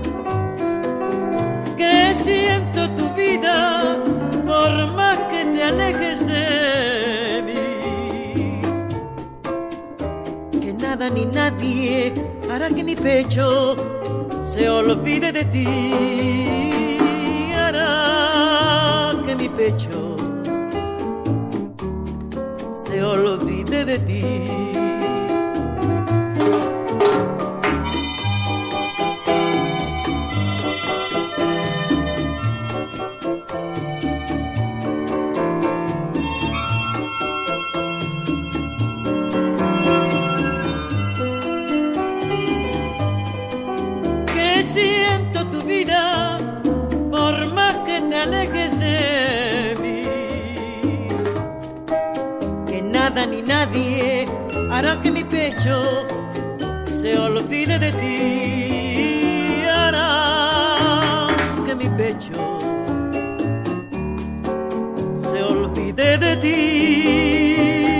Speaker 10: que siento tu vida por más que te alejes de mí, que nada ni nadie hará que mi pecho se olvide de ti, hará que mi pecho se olvide de ti. Que siento tu vida por más que te alejes de mí, nada ni nadie hará que mi pecho se olvide de ti, hará que mi pecho se olvide de ti.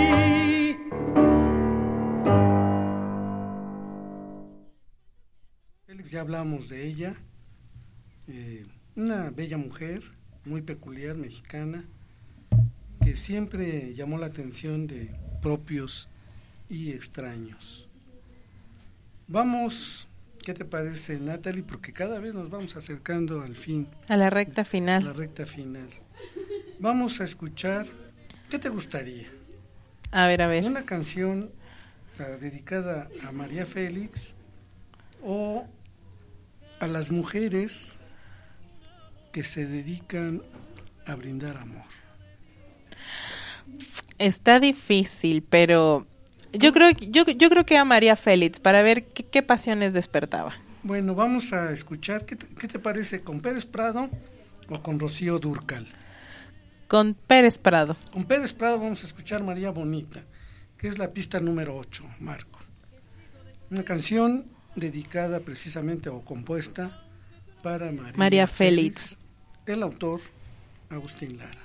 Speaker 8: Félix, ya hablamos de ella, eh, una bella mujer, muy peculiar, mexicana, que siempre llamó la atención de propios y extraños. Vamos, ¿qué te parece, Natalie? Porque cada vez nos vamos acercando al fin.
Speaker 7: A la recta final.
Speaker 8: A la recta final. Vamos a escuchar, ¿qué te gustaría?
Speaker 7: A ver, a ver.
Speaker 8: Una canción uh, dedicada a María Félix o a las mujeres que se dedican a brindar amor.
Speaker 7: Está difícil, pero yo creo, yo, yo creo que a María Félix para ver qué, qué pasiones despertaba.
Speaker 8: Bueno, vamos a escuchar, ¿qué te, qué te parece, con Pérez Prado o con Rocío Dúrcal?
Speaker 7: Con Pérez Prado.
Speaker 8: Con Pérez Prado vamos a escuchar María Bonita, que es la pista número ocho, Marco. Una canción dedicada precisamente o compuesta para María,
Speaker 7: María Félix.
Speaker 8: Félix, el autor Agustín Lara.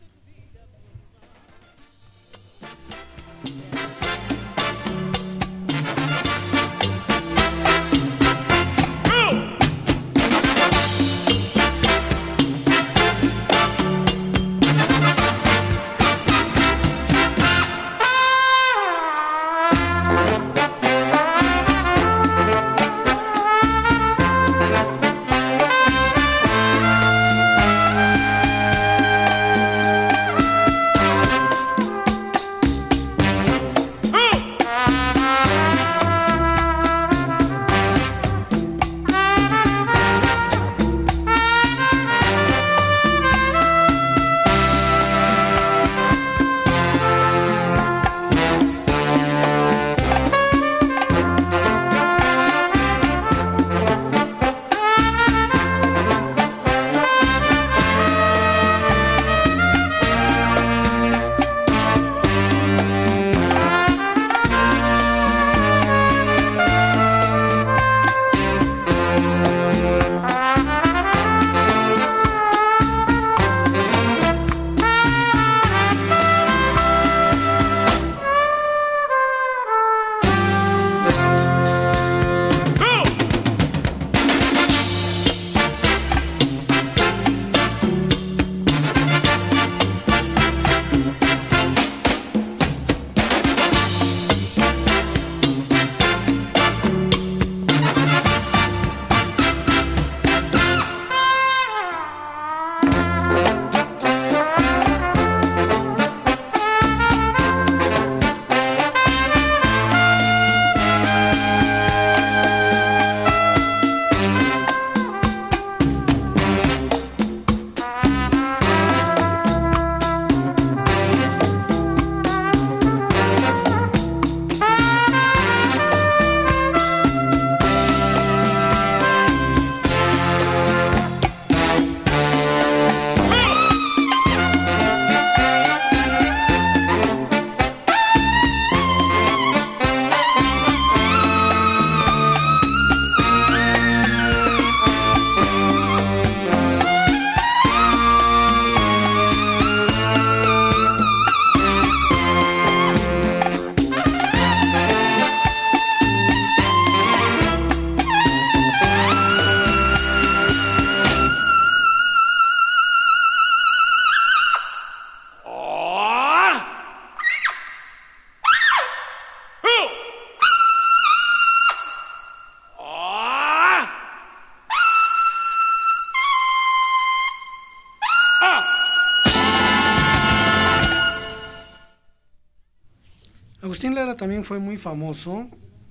Speaker 8: Agustín Lara también fue muy famoso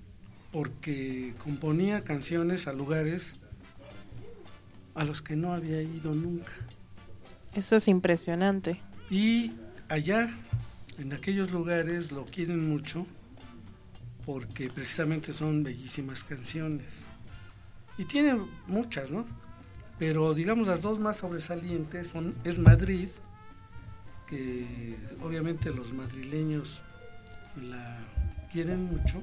Speaker 8: porque componía canciones a lugares a los que no había ido nunca.
Speaker 7: Eso es impresionante.
Speaker 8: Y allá, en aquellos lugares, lo quieren mucho porque precisamente son bellísimas canciones. Y tiene muchas, ¿no? Pero digamos las dos más sobresalientes son, es Madrid, que obviamente los madrileños la quieren mucho,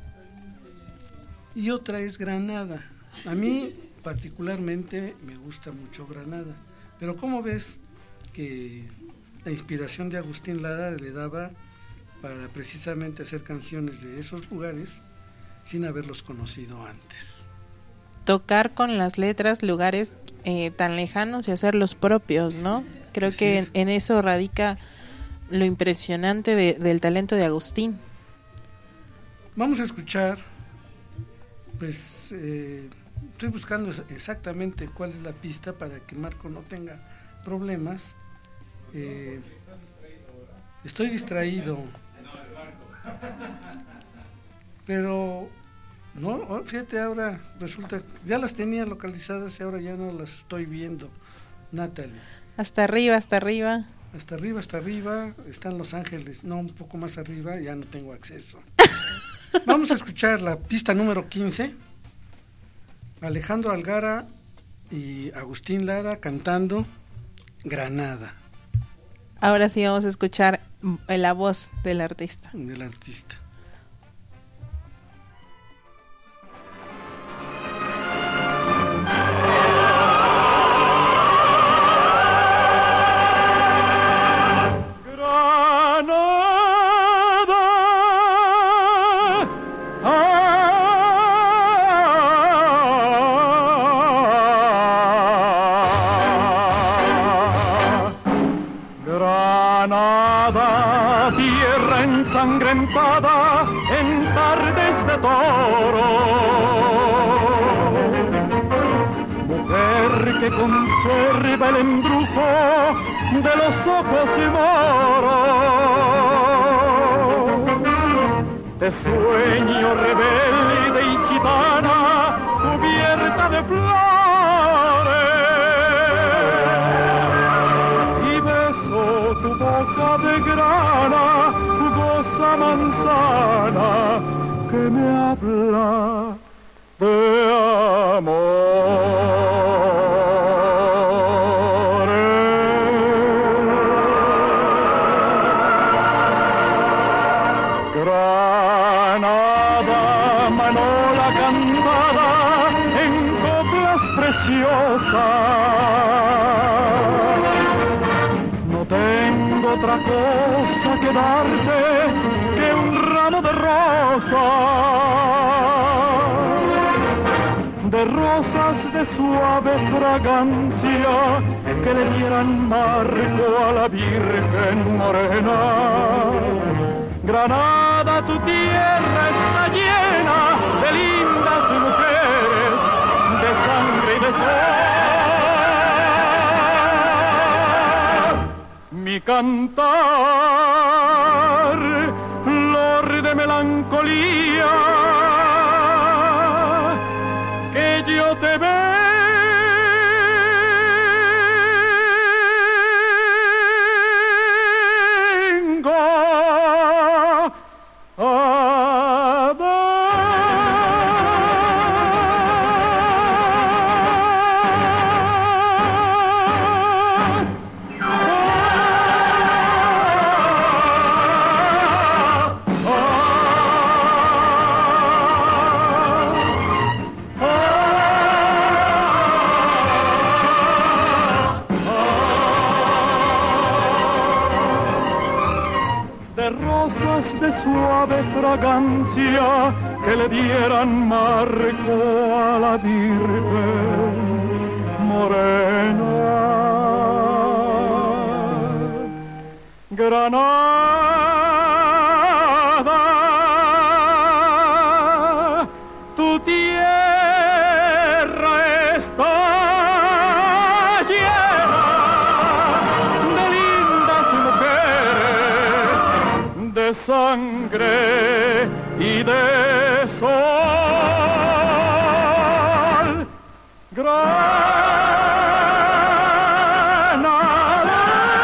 Speaker 8: y otra es Granada. A mí particularmente me gusta mucho Granada, pero ¿cómo ves que la inspiración de Agustín Lara le daba para precisamente hacer canciones de esos lugares sin haberlos conocido antes?
Speaker 7: Tocar con las letras lugares eh, tan lejanos y hacerlos propios, ¿no? Creo Así que en, en eso radica lo impresionante de, del talento de Agustín.
Speaker 8: Vamos a escuchar, pues eh, estoy buscando exactamente cuál es la pista para que Marco no tenga problemas. Eh, estoy distraído, pero no, fíjate, ahora resulta, ya las tenía localizadas y ahora ya no las estoy viendo. Natalie.
Speaker 7: Hasta arriba, hasta arriba.
Speaker 8: Hasta arriba, hasta arriba, están Los Ángeles, no, un poco más arriba, ya no tengo acceso. Vamos a escuchar la pista número quince, Alejandro Algara y Agustín Lara cantando Granada.
Speaker 7: Ahora sí vamos a escuchar la voz del artista.
Speaker 8: Del artista.
Speaker 14: Granada, tierra ensangrentada en tardes de toro. Mujer que conserva el embrujo de los ojos moros. De sueño rebelde y gitana, cubierta de flores. Y beso tu boca de grana, jugosa manzana, que me habla de amor. Granada, manola cantada en coplas preciosas. No tengo otra cosa que darte que un ramo de rosas, de rosas de suave fragancia que le dieran marco a la Virgen morena. Granada, tu tierra está llena de lindas mujeres, de sangre y de sol. Mi cantar, flor de melancolía, que yo te veo. De suave fragancia que le dieran marco a la Virgen morena. Granada, tu tierra está llena de lindas mujeres, de sangre y de sol. Granada.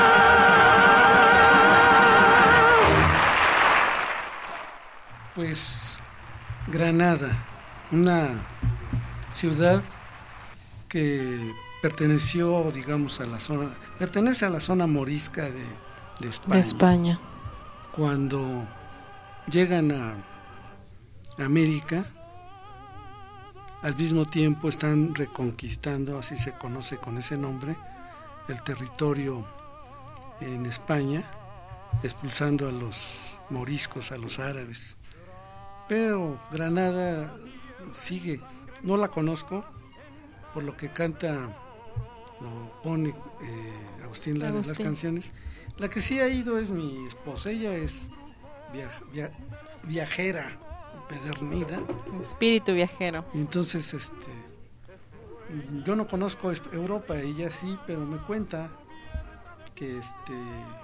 Speaker 8: Pues Granada, una ciudad que perteneció, digamos, a la zona, pertenece a la zona morisca de, de España.
Speaker 7: De España.
Speaker 8: Cuando llegan a América, al mismo tiempo están reconquistando, así se conoce con ese nombre, el territorio en España, expulsando a los moriscos, a los árabes. Pero Granada sigue, no la conozco, por lo que canta, lo pone eh, Agustín Lara en las canciones. La que sí ha ido es mi esposa, ella es viaja, via, viajera, empedernida.
Speaker 7: Espíritu viajero.
Speaker 8: Y entonces, este, yo no conozco Europa, ella sí, pero me cuenta que este,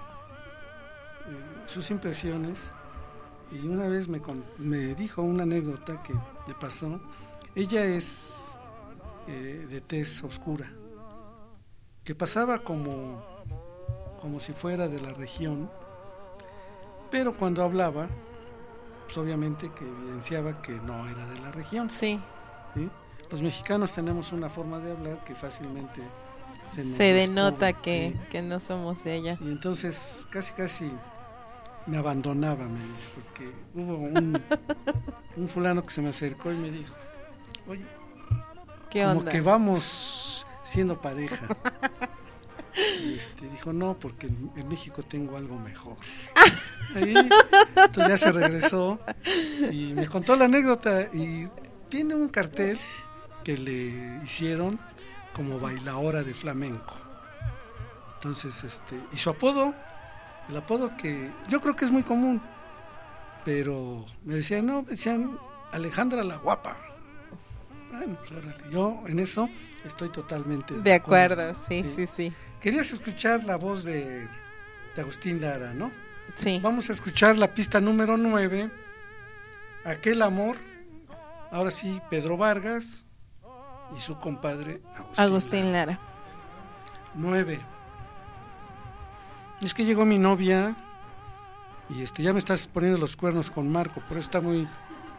Speaker 8: sus impresiones, y una vez me, me dijo una anécdota que le pasó. Ella es eh, de tez oscura, que pasaba como... como si fuera de la región, pero cuando hablaba, pues obviamente que evidenciaba que no era de la región.
Speaker 7: Sí.
Speaker 8: ¿Sí? Los mexicanos tenemos una forma de hablar que fácilmente se, nos
Speaker 7: se denota
Speaker 8: descubre,
Speaker 7: que,
Speaker 8: ¿sí?
Speaker 7: que no somos de allá.
Speaker 8: Y entonces casi casi me abandonaba, me dice, porque hubo un, un fulano que se me acercó y me dijo, oye,
Speaker 7: ¿qué
Speaker 8: como
Speaker 7: onda?
Speaker 8: que vamos siendo pareja. Y este, dijo, no, porque en, en México tengo algo mejor. Ahí, entonces ya se regresó y me contó la anécdota, y tiene un cartel que le hicieron como bailaora de flamenco. Entonces, este, y su apodo el apodo que yo creo que es muy común, pero me decían, no, me decían Alejandra la Guapa. Bueno, pues órale, yo en eso estoy totalmente
Speaker 7: de, de acuerdo, acuerdo. Sí, sí, sí, sí.
Speaker 8: Querías escuchar la voz de, de Agustín Lara, ¿no?
Speaker 7: Sí.
Speaker 8: Vamos a escuchar la pista número nueve, Aquel Amor, ahora sí, Pedro Vargas y su compadre Agustín,
Speaker 7: Agustín Lara. Lara.
Speaker 8: Nueve. Es que llegó mi novia y este ya me estás poniendo los cuernos con Marco, pero está muy...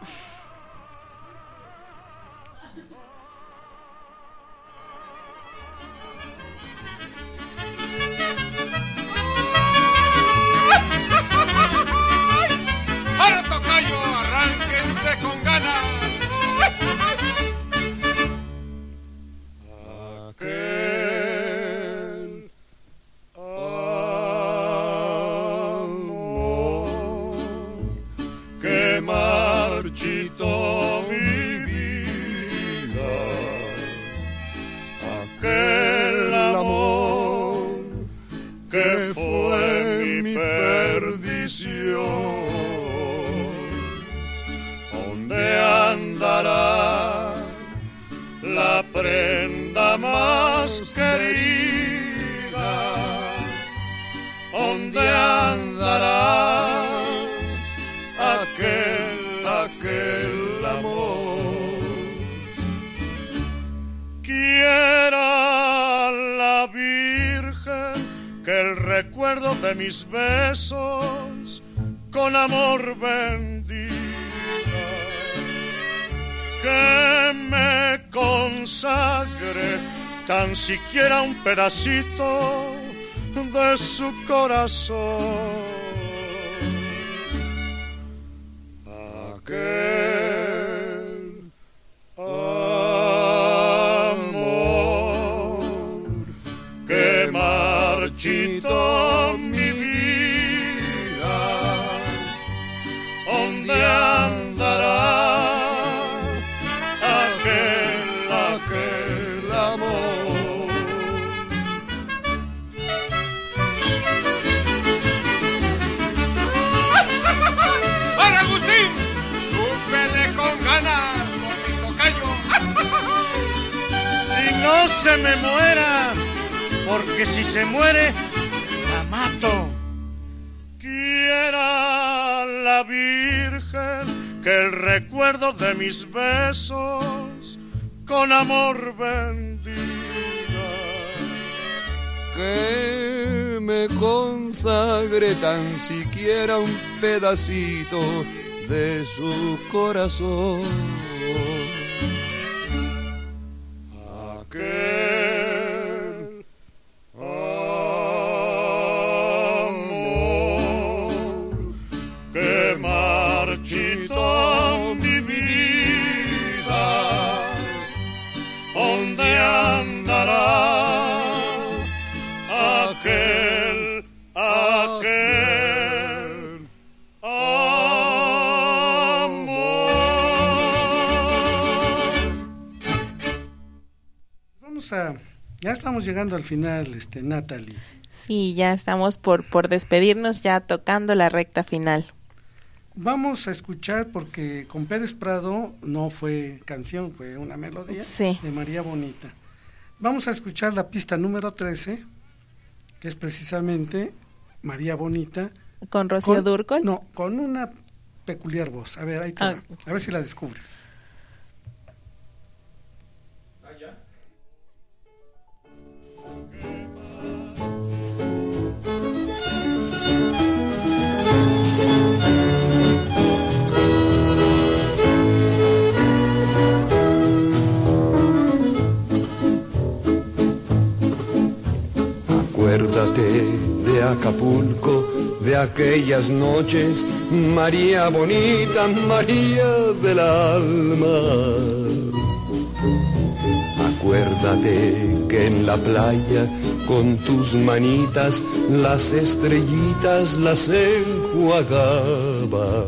Speaker 15: ¡Para tocayo! ¡Arránquense con ganas! Aquel amor que marchitó mi vida, aquel amor que fue mi perdición. ¿Dónde andará la prenda más querida? ¿Dónde andará aquel, aquel amor? Quiera la Virgen que el recuerdo de mis besos con amor bendiga, que me consagre tan siquiera un pedacito de su corazón. Aquel amor que marchitó mi vida, ¿dónde andará aquel, aquel amor? ¡Para Agustín! ¡Chúpele con ganas con mi tocayo!
Speaker 16: Y no se me muera, porque si se muere, la mato.
Speaker 15: Quiera la Virgen que el recuerdo de mis besos con amor bendiga,
Speaker 17: que me consagre tan siquiera un pedacito de su corazón.
Speaker 15: Aquel amor que marchitó mi vida, ¿dónde andará aquel, aquel amor?
Speaker 8: Vamos a... Ya estamos llegando al final, este, Natalie.
Speaker 7: Sí, ya estamos por, por despedirnos, ya tocando la recta final.
Speaker 8: Vamos a escuchar, porque con Pérez Prado no fue canción, fue una melodía,
Speaker 7: sí,
Speaker 8: de María Bonita. Vamos a escuchar la pista número trece, que es precisamente María Bonita.
Speaker 7: ¿Con Rocío
Speaker 8: con,
Speaker 7: Dúrcal?
Speaker 8: No, con una peculiar voz. A ver, ahí te
Speaker 7: ah.
Speaker 8: va. A ver si la descubres.
Speaker 17: Acuérdate de Acapulco, de aquellas noches, María bonita, María del alma. Acuérdate que en la playa con tus manitas las estrellitas las enjuagabas.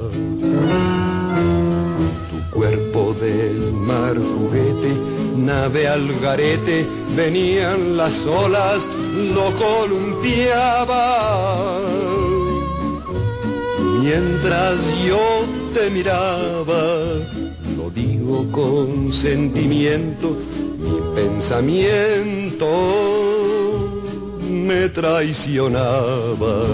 Speaker 17: Tu cuerpo del mar juguete, nave al garete, venían las olas, lo columpiaban. mientras yo te miraba, lo digo con sentimiento, mi pensamiento me traicionaba.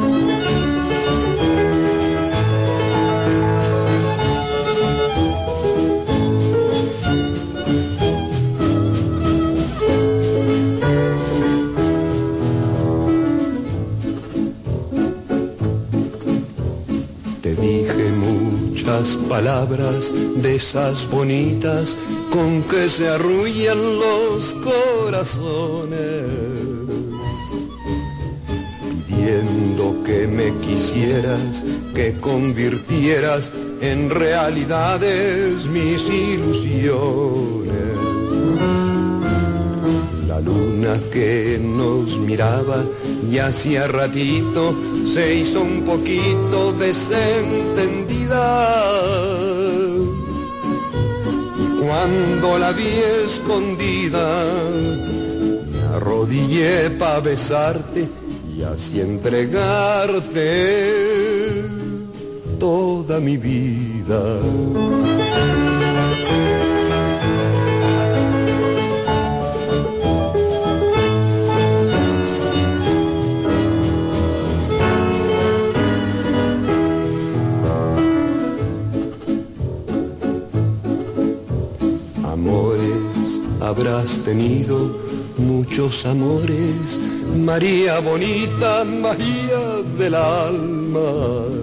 Speaker 17: Te dije muchas palabras de esas bonitas con que se arrullan los corazones, pidiendo que me quisieras, que convirtieras en realidades mis ilusiones. La luna que nos miraba y hacía ratito se hizo un poquito desentendida, y cuando la vi escondida me arrodillé pa' besarte y así entregarte toda mi vida. Habrás tenido muchos amores, María bonita, María del alma,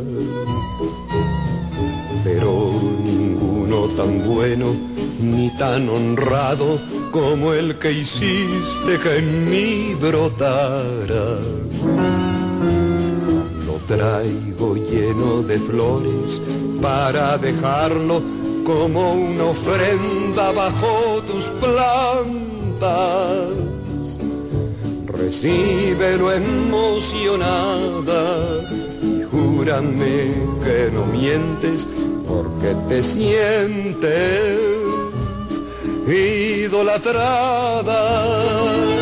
Speaker 17: pero ninguno tan bueno ni tan honrado como el que hiciste que en mí brotara. Lo traigo lleno de flores para dejarlo como una ofrenda bajo tus plantas. Recíbelo emocionada y júrame que no mientes, porque te sientes idolatrada.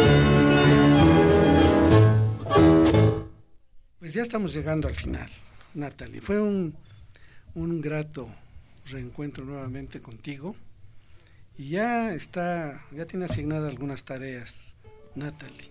Speaker 8: Pues ya estamos llegando al final, Natalie. Fue un, un grato reencuentro nuevamente contigo, y ya está, ya tiene asignadas algunas tareas, Natalie.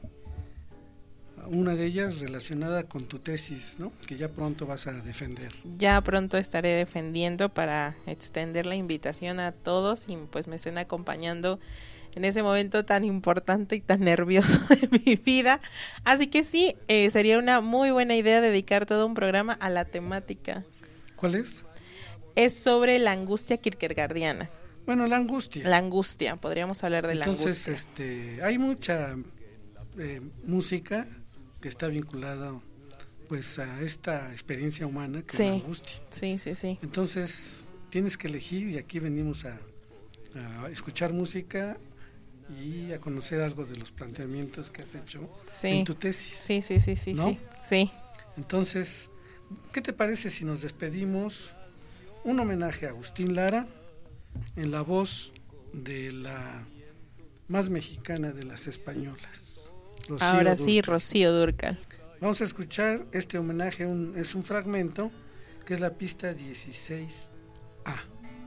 Speaker 8: Una de ellas relacionada con tu tesis, ¿no? Que ya pronto vas a defender.
Speaker 7: Ya pronto estaré defendiendo, para extender la invitación a todos y pues me estén acompañando en ese momento tan importante y tan nervioso de mi vida. Así que sí, eh, sería una muy buena idea dedicar todo un programa a la temática.
Speaker 8: ¿Cuál es?
Speaker 7: Es sobre la angustia kierkegaardiana.
Speaker 8: Bueno, la angustia.
Speaker 7: La angustia, podríamos hablar de
Speaker 8: Entonces,
Speaker 7: la angustia.
Speaker 8: este, hay mucha eh, música que está vinculada pues a esta experiencia humana que
Speaker 7: sí,
Speaker 8: es la angustia.
Speaker 7: Sí, sí, sí.
Speaker 8: Entonces, tienes que elegir, y aquí venimos a, a escuchar música y a conocer algo de los planteamientos que has hecho
Speaker 7: sí.
Speaker 8: en tu tesis.
Speaker 7: Sí, sí, sí, sí,
Speaker 8: ¿no?
Speaker 7: sí, sí.
Speaker 8: Entonces, ¿qué te parece si nos despedimos? Un homenaje a Agustín Lara en la voz de la más mexicana de las españolas, Rocío
Speaker 7: Ahora
Speaker 8: Dúrcal.
Speaker 7: sí, Rocío Dúrcal.
Speaker 8: Vamos a escuchar este homenaje, un, es un fragmento que es la pista dieciséis A.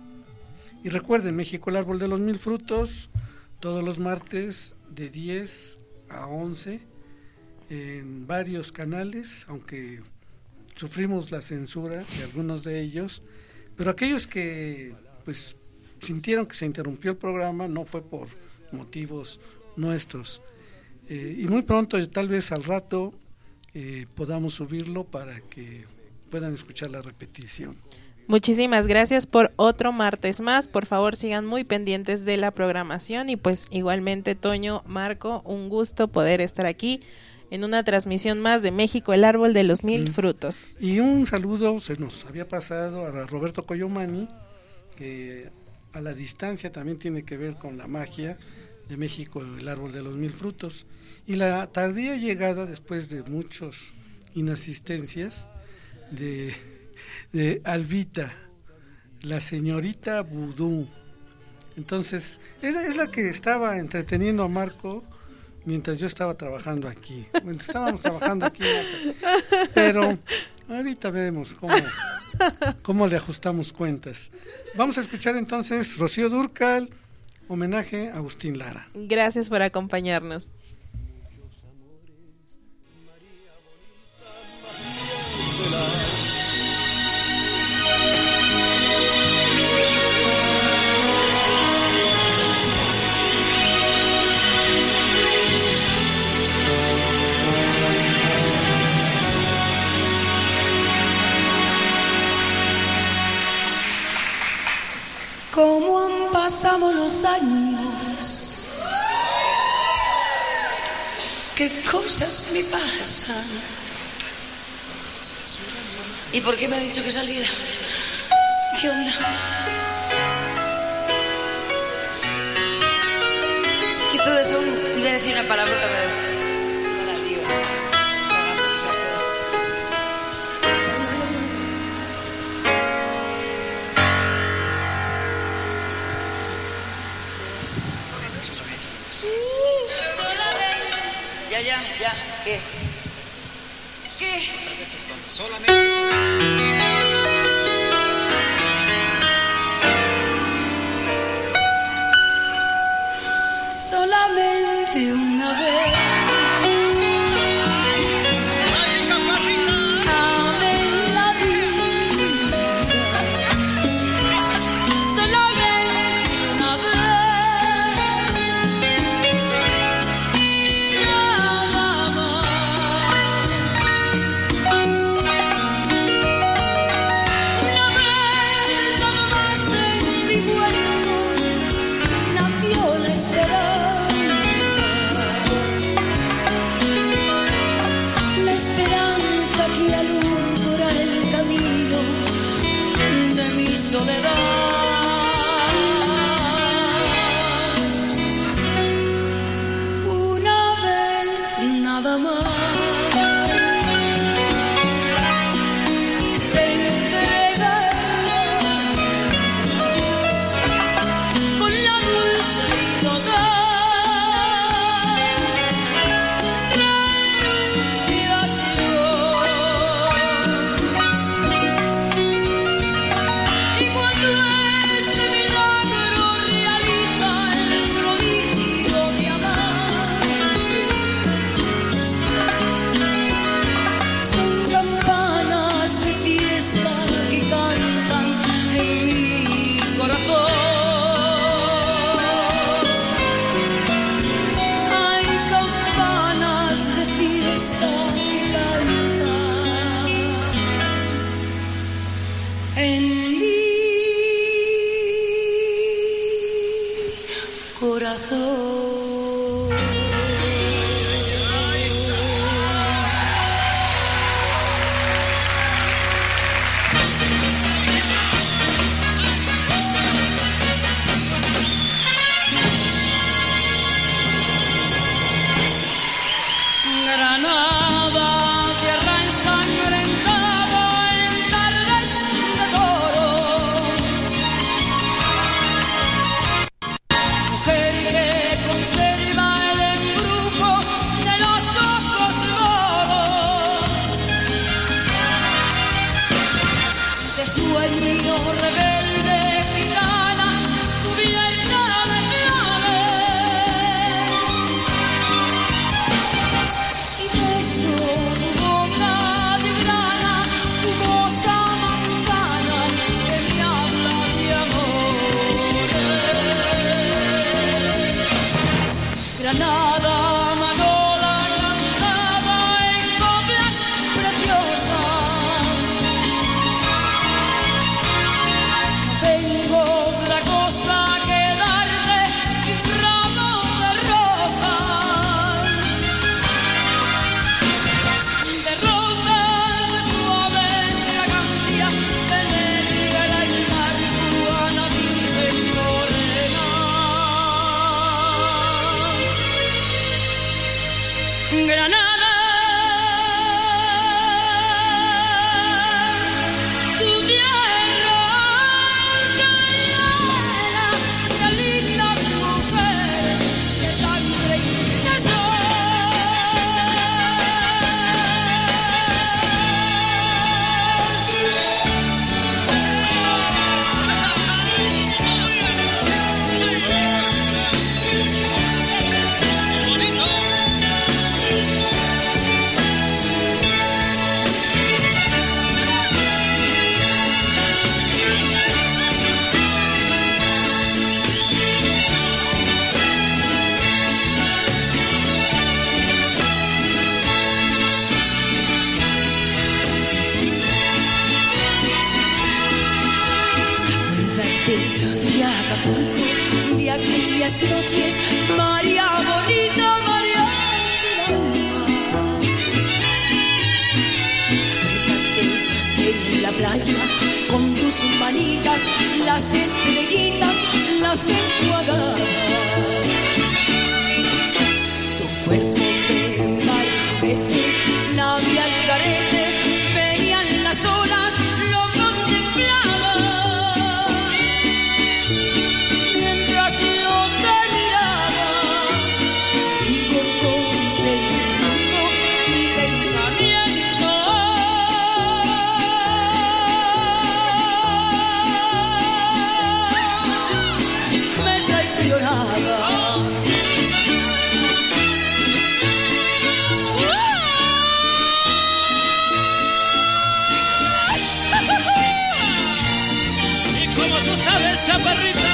Speaker 8: Y recuerden, México, el árbol de los mil frutos, todos los martes de diez a once en varios canales, aunque sufrimos la censura de algunos de ellos, pero aquellos que pues sintieron que se interrumpió el programa no fue por motivos nuestros. Eh, y muy pronto, tal vez al rato, eh, podamos subirlo para que puedan escuchar la repetición.
Speaker 7: Muchísimas gracias por otro martes más. Por favor, sigan muy pendientes de la programación y pues igualmente, Toño, Marco, un gusto poder estar aquí en una transmisión más de México, el árbol de los mil mm. frutos.
Speaker 8: Y un saludo, se nos había pasado a Roberto Coyomani, que a la distancia también tiene que ver con la magia de México, el árbol de los mil frutos. Y la tardía llegada, después de muchas inasistencias, de, de Albita, la señorita Vudú. Entonces, era, es la que estaba entreteniendo a Marco mientras yo estaba trabajando aquí. Bueno, estábamos trabajando aquí, pero ahorita vemos cómo, ¿Cómo le ajustamos cuentas? Vamos a escuchar entonces Rocío Dúrcal, homenaje a Agustín Lara.
Speaker 7: Gracias por acompañarnos.
Speaker 11: Cómo han pasado los años, qué cosas me pasan. ¿Y por qué me ha dicho que saliera? ¿Qué onda? Es que todo eso, te iba a decir una palabrota, pero no la digo. Ya, ya, ya, ¿qué? ¿Qué? Solamente. Solamente una vez. Amé la vida. Solamente una vez. Nada más. Una vez nada más en mi huerto nació la esperanza. La esperanza que alumbra el camino de mi soledad. Una vez nada más se entrega con la dulce y total renunciación. Y cuando Acapulco, de aquellas noches, María bonita, María del alma. En la playa, con tus manitas, las estrellitas, las enjuagadas. Tu cuerpo de marjuguete, nave al garete, venían las olas, lo contemplaba. Mientras yo te miraba, iba concentrando mi pensamiento. Me traicionaba.
Speaker 10: Chaparrita.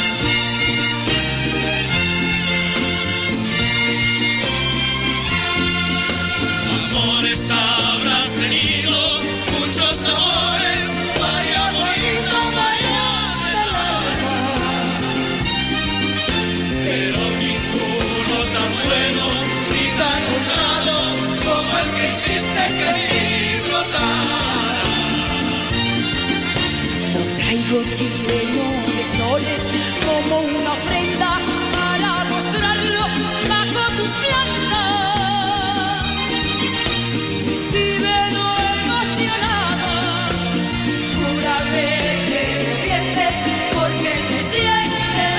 Speaker 10: Amores habrás tenido, muchos amores, María bonita, María del alma. Pero ninguno tan bueno ni tan honrado como el que hiciste que mi brotara.
Speaker 11: No traigo chileno de flores como una ofrenda para mostrarlo bajo tus plantas. Vive no emocionada, júrame que te sientes porque te sientes.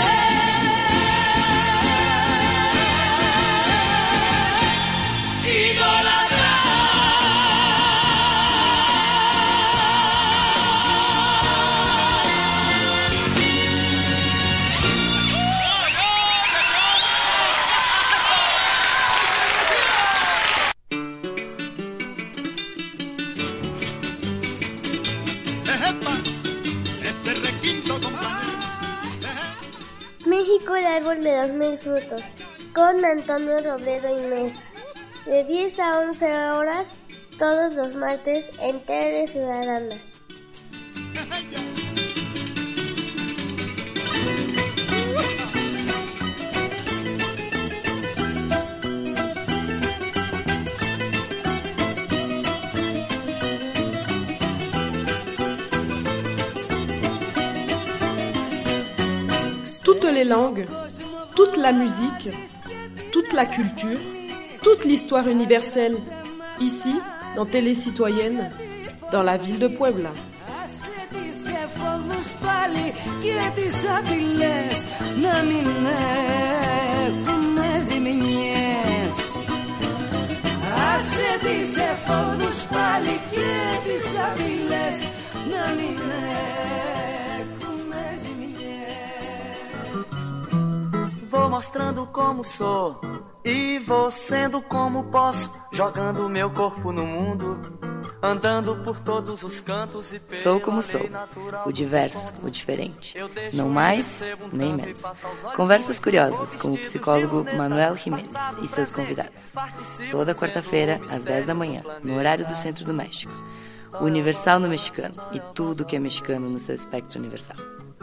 Speaker 11: Idolatrada.
Speaker 3: México, el árbol de los mil frutos, con Antonio Robledo y Mesa, de diez a once horas, todos los martes en Tele Ciudadana.
Speaker 18: Toutes les langues, toute la musique, toute la culture, toute l'histoire universelle, ici, dans Télé Citoyenne, dans la ville de Puebla.
Speaker 19: Vou mostrando como sou e vou sendo como posso, jogando meu corpo no mundo, andando por todos os cantos e
Speaker 20: Sou como sou, o diverso, o diferente, não mais nem menos. Conversas curiosas com o psicólogo Manuel Jiménez e seus convidados. Toda quarta-feira, às dez da manhã, no horário do Centro do México. O Universal no mexicano e tudo que é mexicano no seu espectro universal.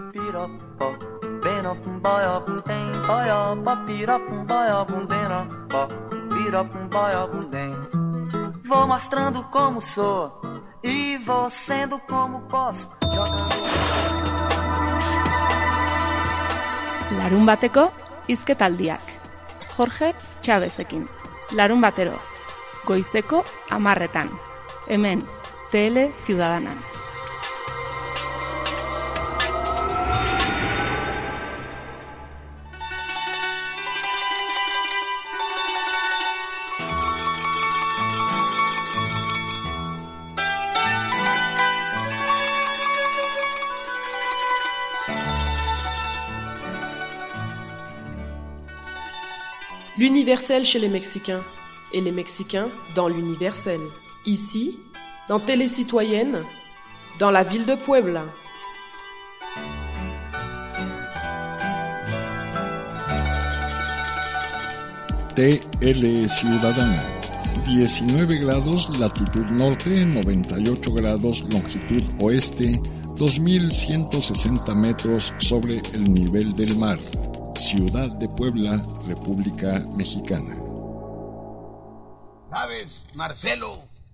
Speaker 19: Vou mostrando como sou e vou sendo como posso.
Speaker 2: Larun bateko hizketaldiak. Jorge Chavezekin. Larun batero. Goizeko hamarretan. Hemen, Tele Ciudadanan.
Speaker 18: L'universel chez les Mexicains et les Mexicains dans l'universel. Ici, dans Télé Citoyenne, dans la ville de Puebla.
Speaker 21: T L Ciudadana, diecinueve grados latitud norte, noventa y ocho grados longitud oeste, dos mil ciento sesenta metros sobre el nivel del mar. Ciudad de Puebla, República Mexicana.
Speaker 4: ¿Sabes, Marcelo?